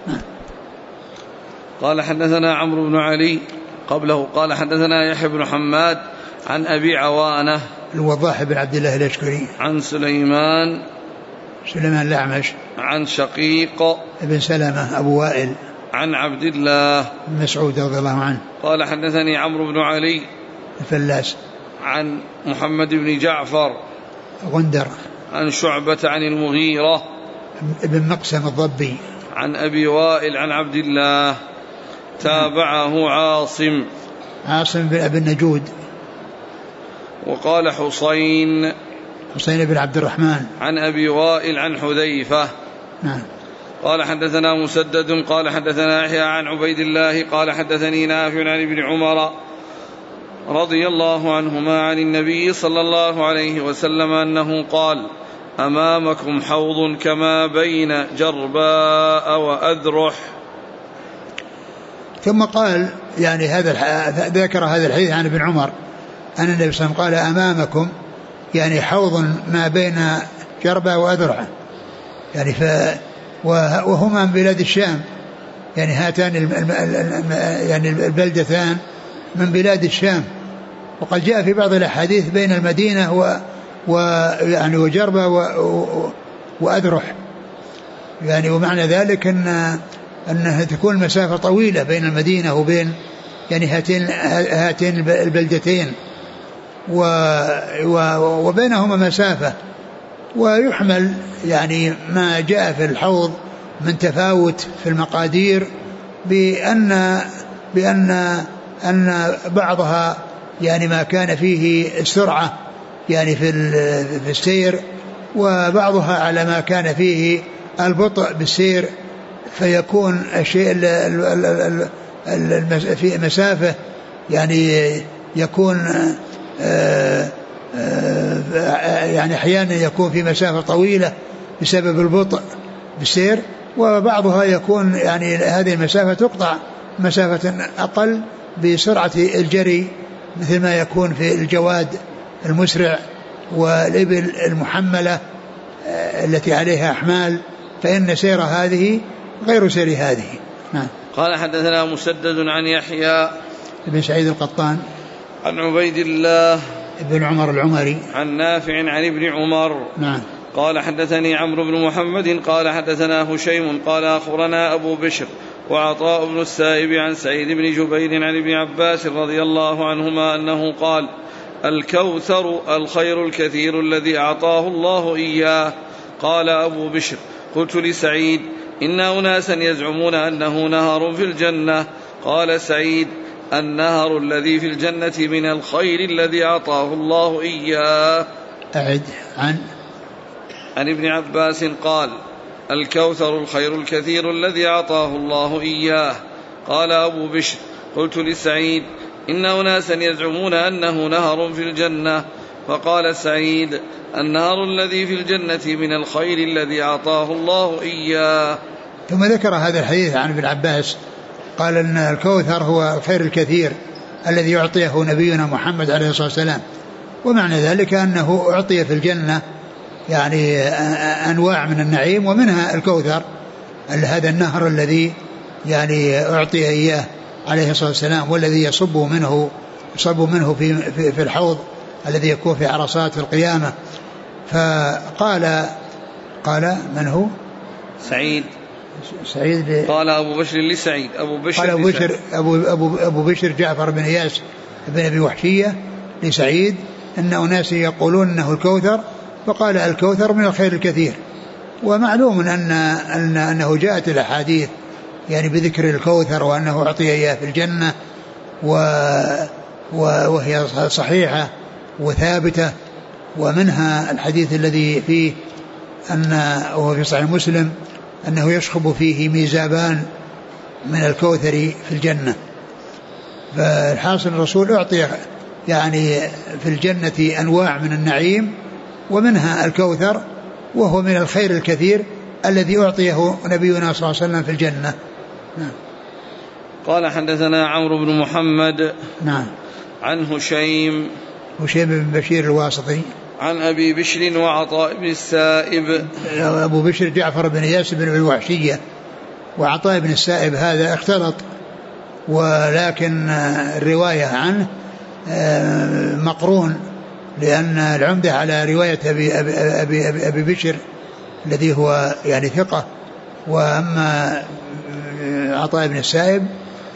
قال حدثنا عمرو بن علي قبله قال حدثنا يحيى بن حماد عن أبي عوانة الوضاح بن عبد الله الأشكري عن سليمان الأعمش عن شقيق ابن سلمة أبو وائل عن عبد الله بن مسعود رضي الله عنه قال حدثني عمرو بن علي الفلاس عن محمد بن جعفر غندر عن شعبة عن المغيرة ابن مقسم الضبي عن أبي وائل عن عبد الله. تابعه عاصم بن أبي النجود. وقال حسين بن عبد الرحمن عن أبي وائل عن حذيفة. نعم. قال حدثنا مسدد قال حدثنا يحيى عن عبيد الله قال حدثني نافع عن ابن عمر رضي الله عنهما عن النبي صلى الله عليه وسلم أنه قال: أمامكم حوض كما بين جرباء وأذرح. ثم قال يعني ذكر هذا الحديث عن ابن عمر أن النبي صلى الله عليه وسلم قال: أمامكم يعني حوض ما بين جرباء وأذرح، يعني وهما من بلاد الشام، يعني هاتان يعني البلدتان من بلاد الشام. وقد جاء في بعض الأحاديث بين المدينة ويعني وجربة وأذرح، يعني ومعنى ذلك أنها تكون مسافة طويلة بين المدينة وبين يعني هاتين البلدتين، وبينهما مسافة. ويحمل يعني ما جاء في الحوض من تفاوت في المقادير بأن بعضها يعني ما كان فيه السرعة يعني في السير، وبعضها على ما كان فيه البطء بالسير، فيكون الشيء في مسافة يعني يكون يعني أحيانا يكون في مسافة طويلة بسبب البطء بالسير، وبعضها يكون يعني هذه المسافة تقطع مسافة أقل بسرعة الجري، مثل ما يكون في الجواد المسرع والإبل المحملة التي عليها أحمال، فإن سير هذه غير سير هذه. نعم. قال حدثنا مسدد عن يحيى بن سعيد القطان عن عبيد الله بن عمر العمري عن نافع عن ابن عمر. نعم. قال حدثني عمرو بن محمد قال حدثنا هشيم قال أخبرنا أبو بشر وعطاء بن السائب عن سعيد بن جبير عن ابن عباس رضي الله عنهما أنه قال: الكوثر الخير الكثير الذي أعطاه الله إياه. قال أبو بشر: قلت لسعيد: إن أناسا يزعمون أنه نهر في الجنة. قال سعيد: النهر الذي في الجنة من الخير الذي أعطاه الله إياه. أعد عن ابن عباس قال: الكوثر الخير الكثير الذي أعطاه الله إياه. قال أبو بشر: قلت لسعيد: إن أناسا يزعمون أنه نهر في الجنة. فقال سعيد: النهر الذي في الجنة من الخير الذي أعطاه الله إياه. ثم ذكر هذا الحديث عن ابن عباس قال أن الكوثر هو الخير الكثير الذي يعطيه نبينا محمد عليه الصلاة والسلام، ومعنى ذلك أنه أعطي في الجنة يعني أنواع من النعيم، ومنها الكوثر، هذا النهر الذي يعني أعطي إياه عليه الصلاة والسلام، والذي يصب منه في الحوض الذي يكون في عرصات القيامة. فقال من هو؟ سعيد قال أبو بشر لسعيد أبو بشر جعفر بن إياس بن أبي وحشية لسعيد أن أناس يقولون أنه الكوثر، فقال: الكوثر من الخير الكثير. ومعلوم أنه جاءت الأحاديث يعني بذكر الكوثر وأنه أعطي إياه في الجنة، وهي صحيحة وثابتة. ومنها الحديث الذي فيه وهو في صحيح مسلم أنه يشخب فيه ميزابان من الكوثر في الجنة. فالحاصل الرسول أعطي يعني في الجنة أنواع من النعيم، ومنها الكوثر، وهو من الخير الكثير الذي أعطيه نبينا صلى الله عليه وسلم في الجنة. نعم. قال حدثنا عمرو بن محمد. نعم. عن هشيم بن بشير الواسطي عن أبي بشر وعطاء بن السائب. أبو بشر جعفر بن إياس بن الوحشية، وعطاء بن السائب هذا اختلط، ولكن الرواية عنه مقرون، لأن العمدة على رواية أبي بشر الذي هو يعني ثقة، وأما عطاء بن السائب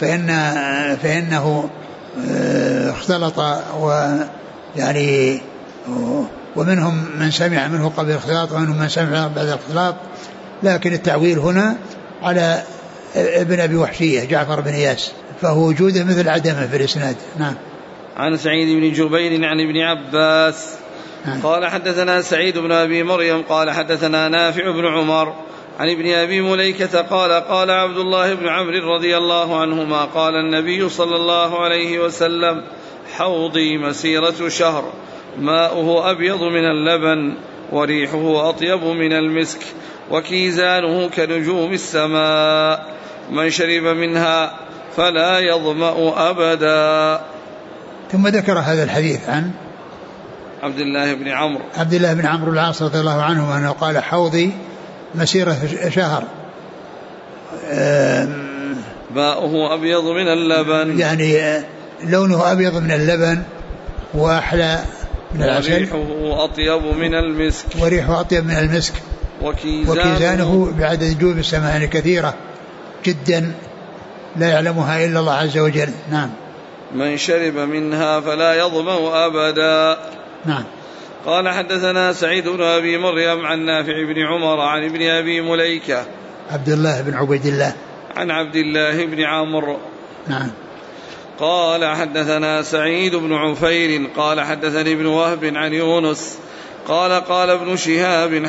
فإنه اختلط، ويعني ومنهم من سمع منه قبل الاختلاط ومنهم من سمع بعد الاختلاط، لكن التعويل هنا على ابن أبي وحشية جعفر بن إياس، فهو وجوده مثل عدمه في الإسناد. نعم. عن سعيد بن جبير عن ابن عباس قال حدثنا سعيد بن أبي مريم قال حدثنا نافع بن عمر عن ابن أبي مليكة قال قال عبد الله بن عمرو رضي الله عنهما قال النبي صلى الله عليه وسلم حوضي مسيرة شهر ماؤه أبيض من اللبن وريحه أطيب من المسك وكيزانه كنجوم السماء من شرب منها فلا يظمأ أبدا. ثم ذكر هذا الحديث عن عبد الله بن عمرو العاص رضي الله عنه أنه قال حوضي مسيرة شهر ماؤه أبيض من اللبن يعني لونه أبيض من اللبن وأحلى من العسل وريحه أطيب من المسك وكيزانه بعدد نجوم السماء يعني كثيرة جدا لا يعلمها إلا الله عز وجل. نعم. من شرب منها فلا يظمأ أبدا. نعم. قال حدثنا سعيد بن أبي مريم عن نافع بن عمر عن ابن أبي مليكة عبد الله بن عبيد الله عن عبد الله بن عمرو. نعم. قال حدثنا سعيد بن عفير قال حدثني ابن وهب عن يونس قال ابن شهاب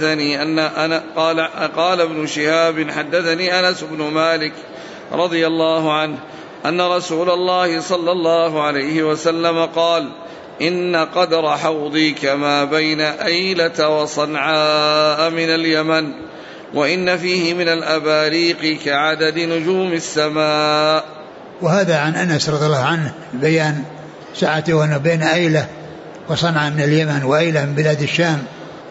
حدثني أنس بن مالك رضي الله عنه أن رسول الله صلى الله عليه وسلم قال إن قدر حوضي كما بين أيلة وصنعاء من اليمن وإن فيه من الأباريق كعدد نجوم السماء. وهذا عن أنس رضي الله عنه بيان سعته وأنه بين أيلة وصنعاء من اليمن وأيلة من بلاد الشام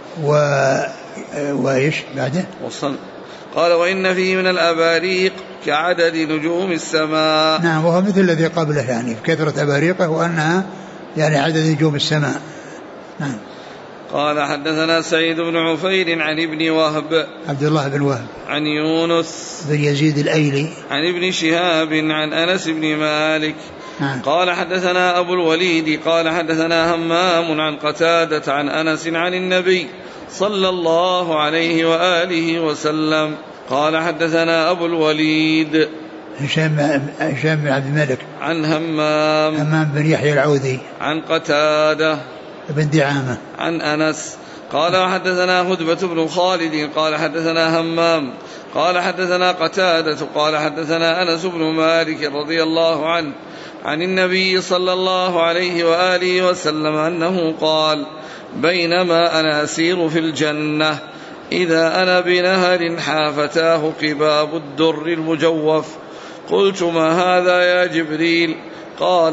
وإيش بعده قال وإن فيه من الأباريق كعدد نجوم السماء. نعم. وهو مثل الذي قبله يعني في كثرة أباريقه وأنها يعني عدد نجوم السماء. نعم. قال حدثنا سعيد بن عفير عن ابن وهب عبد الله بن وهب عن يونس بن يزيد الأيلي عن ابن شهاب عن أنس بن مالك. نعم. قال حدثنا أبو الوليد قال حدثنا همام عن قتادة عن أنس عن النبي صلى الله عليه وآله وسلم قال حدثنا أبو الوليد هشام بن عبد الملك عن همام بن يحيى العوذي عن قتادة بن دعامة عن أنس قال حدثنا هدبة بن خالد قال حدثنا همام قال حدثنا قتادة قال حدثنا أنس بن مالك رضي الله عنه عن النبي صلى الله عليه وآله وسلم أنه قال بينما أنا أسير في الجنة إذا أنا بنهر حافتاه قباب الدر المجوف قلت ما هذا يا جبريل؟ قال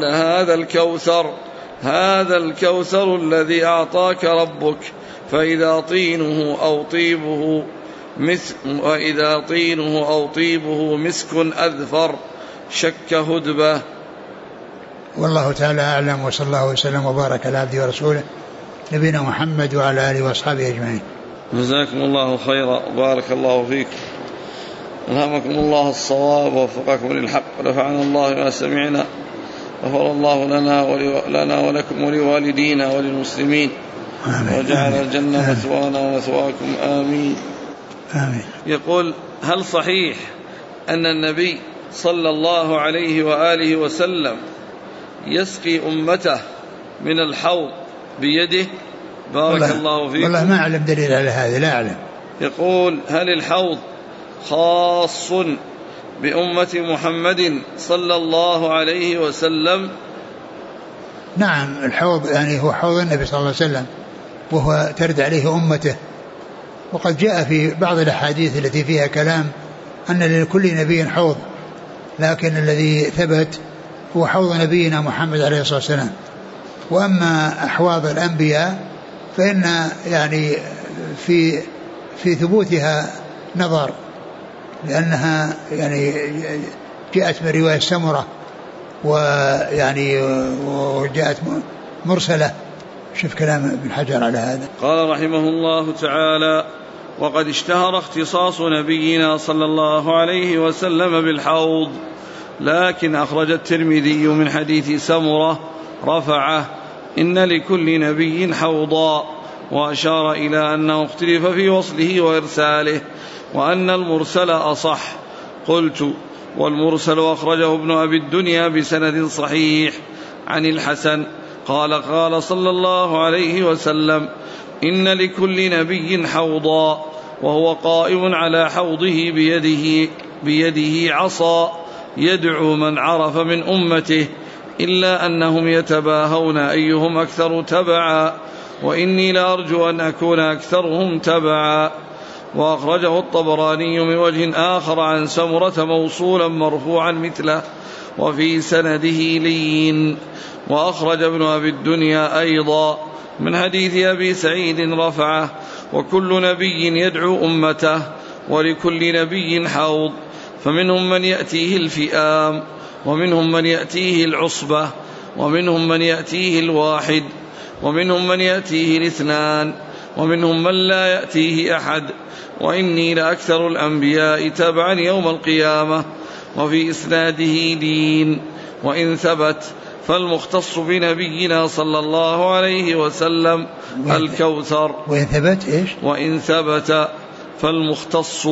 هذا الكوثر الذي أعطاك ربك فإذا طينه أو طيبه مسك أذفر شك هدبة. والله تعالى أعلم وصلى الله وسلم وبارك على عبده ورسوله نبينا محمد وعلى آله وأصحابه أجمعين. جزاكم الله خيرا وبارك الله فيكم ألهمكم الله الصواب ووفقكم للحق ونفعنا الله ما سمعنا غفر الله لنا ولكم ولوالدينا وللمسلمين وجعل الجنة مثوانا ومثواكم آمين. يقول هل صحيح أن النبي صلى الله عليه وآله وسلم يسقي أمته من الحوض بيده؟ بارك الله فيكم. والله ما أعلم دليل على هذا، لا أعلم. يقول هل الحوض خاص بأمة محمد صلى الله عليه وسلم؟ نعم، الحوض يعني هو حوض النبي صلى الله عليه وسلم وهو ترد عليه أمته، وقد جاء في بعض الأحاديث التي فيها كلام أن لكل نبي حوض، لكن الذي ثبت هو حوض نبينا محمد عليه الصلاة والسلام. وأما أحواض الأنبياء فإن يعني في ثبوتها نظر، لأنها يعني جاءت من رواية سمرة ويعني وجاءت مرسلة. شوف كلام ابن حجر على هذا. قال رحمه الله تعالى: وقد اشتهر اختصاص نبينا صلى الله عليه وسلم بالحوض، لكن أخرج الترمذي من حديث سمرة رفعه: إن لكل نبي حوضا، وأشار إلى أنه اختلف في وصله وإرساله، وأن المرسل أصح. قلت: والمرسل أخرجه ابن أبي الدنيا بسند صحيح عن الحسن قال صلى الله عليه وسلم: إن لكل نبي حوضا، وهو قائم على حوضه بيده عصا يدعو من عرف من أمته، إلا أنهم يتباهون أيهم أكثر تبعا، وإني لأرجو أن أكون أكثرهم تبعا. وأخرجه الطبراني من وجه آخر عن سمرة موصولا مرفوعا مثله وفي سنده لين. وأخرج ابن أبي الدنيا أيضا من حديث أبي سعيد رفعه: وكل نبي يدعو أمته، ولكل نبي حوض، فمنهم من يأتيه الفئام، ومنهم من يأتيه العصبة، ومنهم من يأتيه الواحد، ومنهم من يأتيه الاثنان، ومنهم من لا يأتيه أحد، وإني لأكثر الأنبياء تبعا يوم القيامة. وفي إسناده دين. وإن ثبت فالمختص بنبينا صلى الله عليه وسلم الكوثر. وإن ثبت فالمختص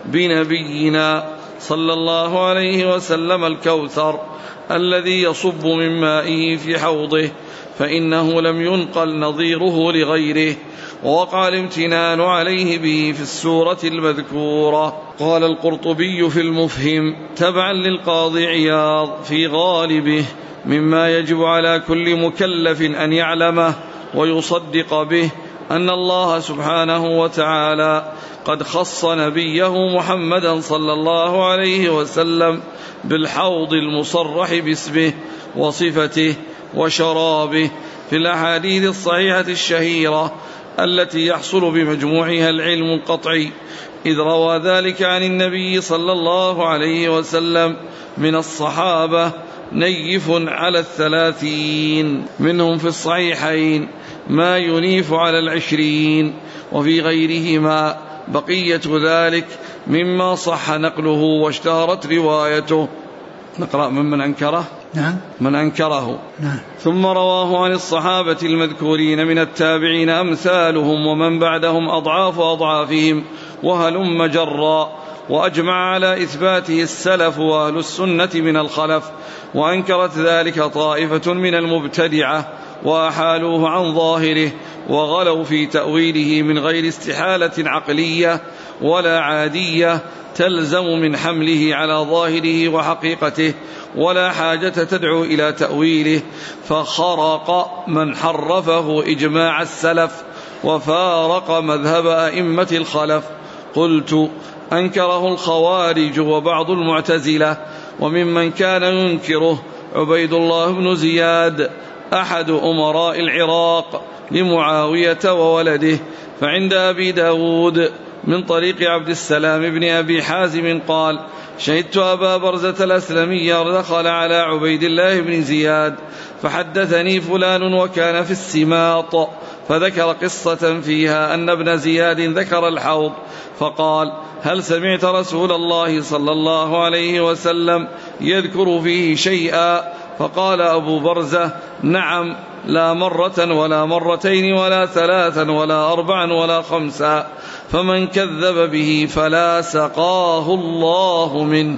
بنبينا صلى الله عليه وسلم الكوثر الذي يصب من مائه في حوضه، فإنه لم ينقل نظيره لغيره، ووقع الامتنان عليه به في السورة المذكورة. قال القرطبي في المفهم تبعا للقاضي عياض في غالبه: مما يجب على كل مكلف أن يعلمه ويصدق به أن الله سبحانه وتعالى قد خص نبيه محمدا صلى الله عليه وسلم بالحوض المصرح باسمه وصفته وشرابه في الأحاديث الصحيحة الشهيرة التي يحصل بمجموعها العلم القطعي، إذ روى ذلك عن النبي صلى الله عليه وسلم من الصحابة نيف على 30، منهم في الصحيحين ما ينيف على 20، وفي غيرهما بقية ذلك مما صح نقله واشتهرت روايته. نقرأ ممن أنكره. نعم. من أنكره. نعم. ثم رواه عن الصحابة المذكورين من التابعين أمثالهم ومن بعدهم أضعاف أضعافهم وهلم جرا، وأجمع على إثباته السلف وأهل السنة من الخلف، وأنكرت ذلك طائفة من المبتدعة وأحالوه عن ظاهره وغلوا في تأويله من غير استحالة عقلية ولا عادية تلزم من حمله على ظاهره وحقيقته، ولا حاجة تدعو إلى تأويله، فخرق من حرفه إجماع السلف وفارق مذهب أئمة الخلف. قلت: أنكره الخوارج وبعض المعتزلة، وممن كان ينكره عبيد الله بن زياد أحد أمراء العراق لمعاوية وولده، فعند أبي داود من طريق عبد السلام بن أبي حازم قال: شهدت أبا برزة الأسلمي دخل على عبيد الله بن زياد فحدثني فلان وكان في السماط، فذكر قصة فيها أن ابن زياد ذكر الحوض، فقال: هل سمعت رسول الله صلى الله عليه وسلم يذكر فيه شيئا؟ فقال أبو برزة: نعم، لا مرة ولا مرتين ولا ثلاثا ولا أربعا ولا خمسا، فمن كذب به فلا سقاه الله منه.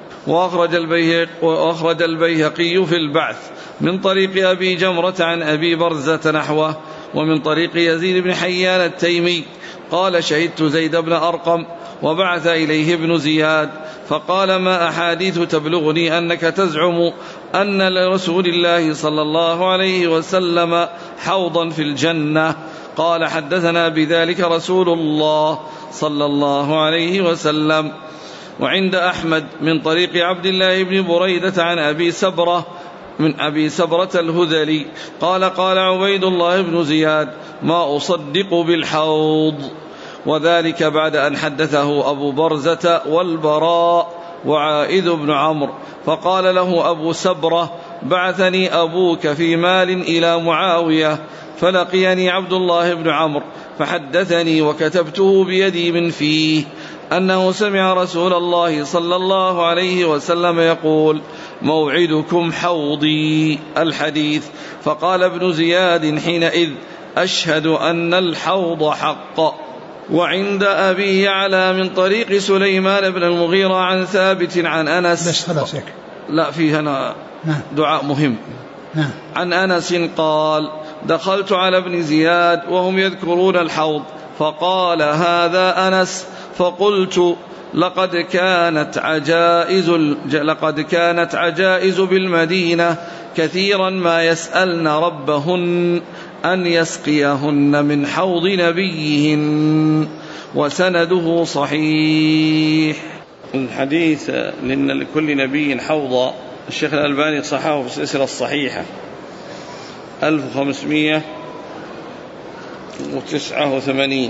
وأخرج البيهقي في البعث من طريق أبي جمرة عن أبي برزة نحوه، ومن طريق يزيد بن حيان التيمي قال: شهدت زيد بن أرقم وبعث إليه ابن زياد فقال: ما أحاديث تبلغني أنك تزعم أن لرسول الله صلى الله عليه وسلم حوضا في الجنة؟ قال: حدثنا بذلك رسول الله صلى الله عليه وسلم. وعند أحمد من طريق عبد الله بن بريدة عن أبي سبرة من أبي سبرة الهذلي قال: قال عبيد الله بن زياد: ما أصدق بالحوض. وذلك بعد أن حدثه أبو برزة والبراء وعائذ بن عمرو، فقال له أبو سبرة: بعثني أبوك في مال إلى معاوية، فلقيني عبد الله بن عمرو فحدثني وكتبته بيدي من فيه أنه سمع رسول الله صلى الله عليه وسلم يقول: موعدكم حوضي، الحديث. فقال ابن زياد حينئذ: أشهد أن الحوض حق. وعند أبي يعلى من طريق سليمان بن المغيرة عن ثابت عن أنس. بس خلاص هيك. لا، فيه هنا دعاء مهم. عن أنس قال: دخلت على ابن زياد وهم يذكرون الحوض، فقال هذا أنس. فقلت لقد كانت عجائز بالمدينة كثيرا ما يسألن ربهن أن يسقيهن من حوض نبيهن. وسنده صحيح. الحديث لأن لكل نبي حوض، الشيخ الألباني صححه في السلسلة الصحيحة 1589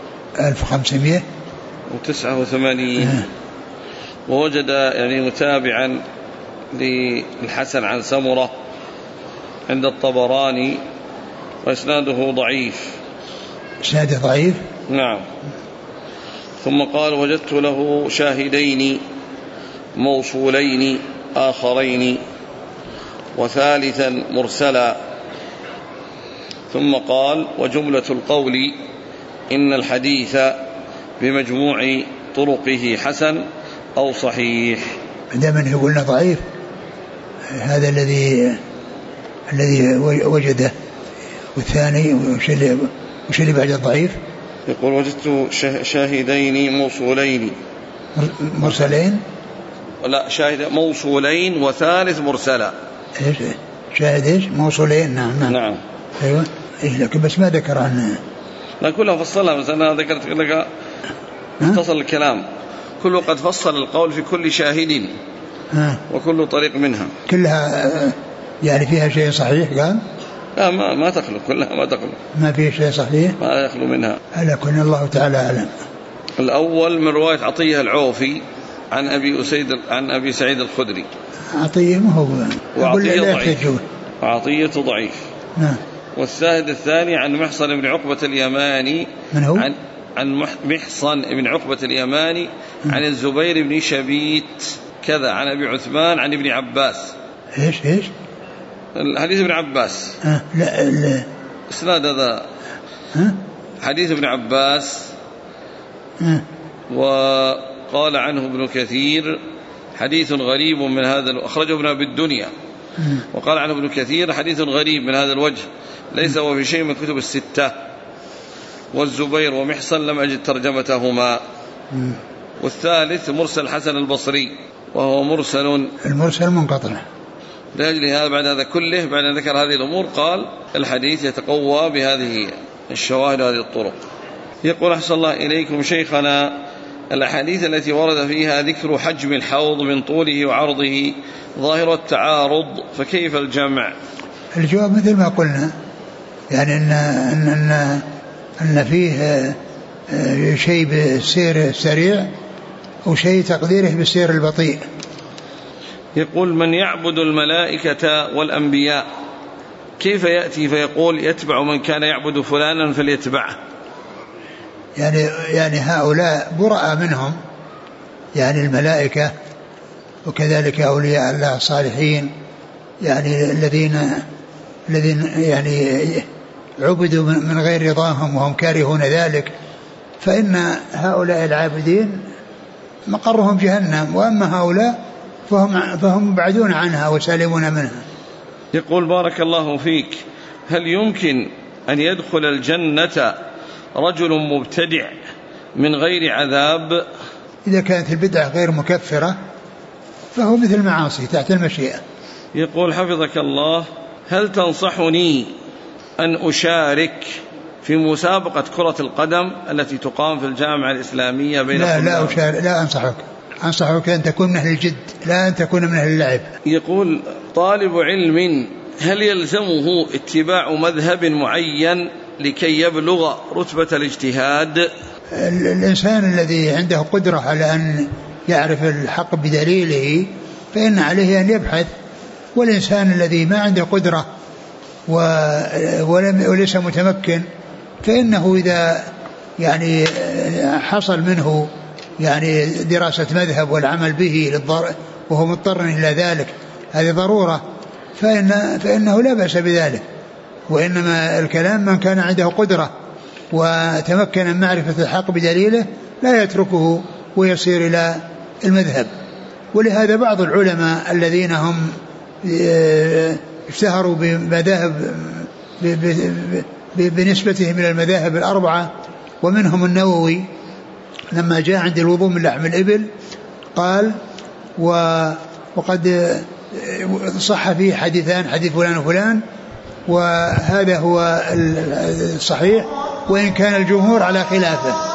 ووجد يعني متابعا للحسن عن سمرة عند الطبراني وإسناده ضعيف. إسناده ضعيف؟ نعم. ثم قال وجدت له شاهدين موصولين آخرين وثالثا مرسلا. ثم قال وجملة القول إن الحديث بمجموع طرقه حسن أو صحيح. دائما يقولنا ضعيف، هذا الذي وجده. والثاني وش اللي بعد الضعيف؟ يقول وجدت شاهدين موصولين مرسلين، لا شاهد موصولين وثالث مرسلا. ايش شاهد ايش موصولين؟ نعم ايوه لكن بس ما ذكر عنه. لا كلها فصلها، بس انا ذكرت لك اتصل الكلام كله قد فصل القول في كل شاهد وكل طريق منها كلها يعني فيها شيء صحيح. قال لا ما تخلو، كلها ما تخلو، ما فيه شيء صحيح، ما يخلو منها. على كل الله تعالى أعلم. الأول من رواية عطية العوفي عن أبي سعيد الخدري. عطية ما هو وعطية ضعيف. نعم. والشاهد الثاني عن محصن بن عقبة اليماني. من هو؟ عن محصن بن عقبة اليماني عن الزبير بن شبيت كذا عن أبي عثمان عن ابن عباس. إيش الحديث ابن عباس. لا اسناد هذا حديث ابن عباس. وقال عنه ابن كثير حديث غريب من هذا، أخرجه ابن أبي الدنيا. وقال عنه ابن كثير حديث غريب من هذا الوجه ليس هو في شيء من كتب الستة. والزبير ومحصن لم أجد ترجمتهما. والثالث مرسل حسن البصري وهو المرسل منقطع. لأجل هذا بعد هذا كله، بعد أن ذكر هذه الأمور، قال الحديث يتقوى بهذه الشواهد وهذه الطرق. يقول أحسن الله إليكم شيخنا، الأحاديث التي ورد فيها ذكر حجم الحوض من طوله وعرضه ظاهر التعارض، فكيف الجمع؟ الجواب مثل ما قلنا، يعني أن فيه شيء بالسير السريع وشيء تقديره بالسير البطيء. يقول من يعبد الملائكة والأنبياء كيف يأتي فيقول يتبع من كان يعبد فلانا فليتبعه؟ يعني هؤلاء براء منهم، يعني الملائكة وكذلك أولياء الله الصالحين، يعني الذين يعني عبدوا من غير رضاهم وهم كارهون ذلك، فإن هؤلاء العابدين مقرهم جهنم، وأما هؤلاء فهم بعدون عنها وسالمون منها. يقول بارك الله فيك، هل يمكن أن يدخل الجنة رجل مبتدع من غير عذاب؟ إذا كانت البدعة غير مكفرة فهو مثل المعاصي تحت المشيئة. يقول حفظك الله، هل تنصحني أن أشارك في مسابقة كرة القدم التي تقام في الجامعة الإسلامية بين لا أنصحك أن تكون من أهل الجد، لا أن تكون من أهل اللعب. يقول طالب علم هل يلزمه اتباع مذهب معين لكي يبلغ رتبة الاجتهاد؟ الإنسان الذي عنده قدرة على أن يعرف الحق بدليله فإن عليه أن يبحث، والإنسان الذي ما عنده قدرة وليس متمكن فإنه إذا يعني حصل منه يعني دراسة مذهب والعمل به وهو مضطر إلى ذلك، هذه ضرورة، فإنه لا بأس بذلك. وإنما الكلام من كان عنده قدرة وتمكن من معرفة الحق بدليله لا يتركه ويصير إلى المذهب. ولهذا بعض العلماء الذين هم اشتهروا بمذاهب بنسبتهم إلى المذاهب الأربعة ومنهم النووي لما جاء عند الوضوء من لحم الإبل قال وقد صح فيه حديثان، حديث فلان وفلان، وهذا هو الصحيح، وإن كان الجمهور على خلافه.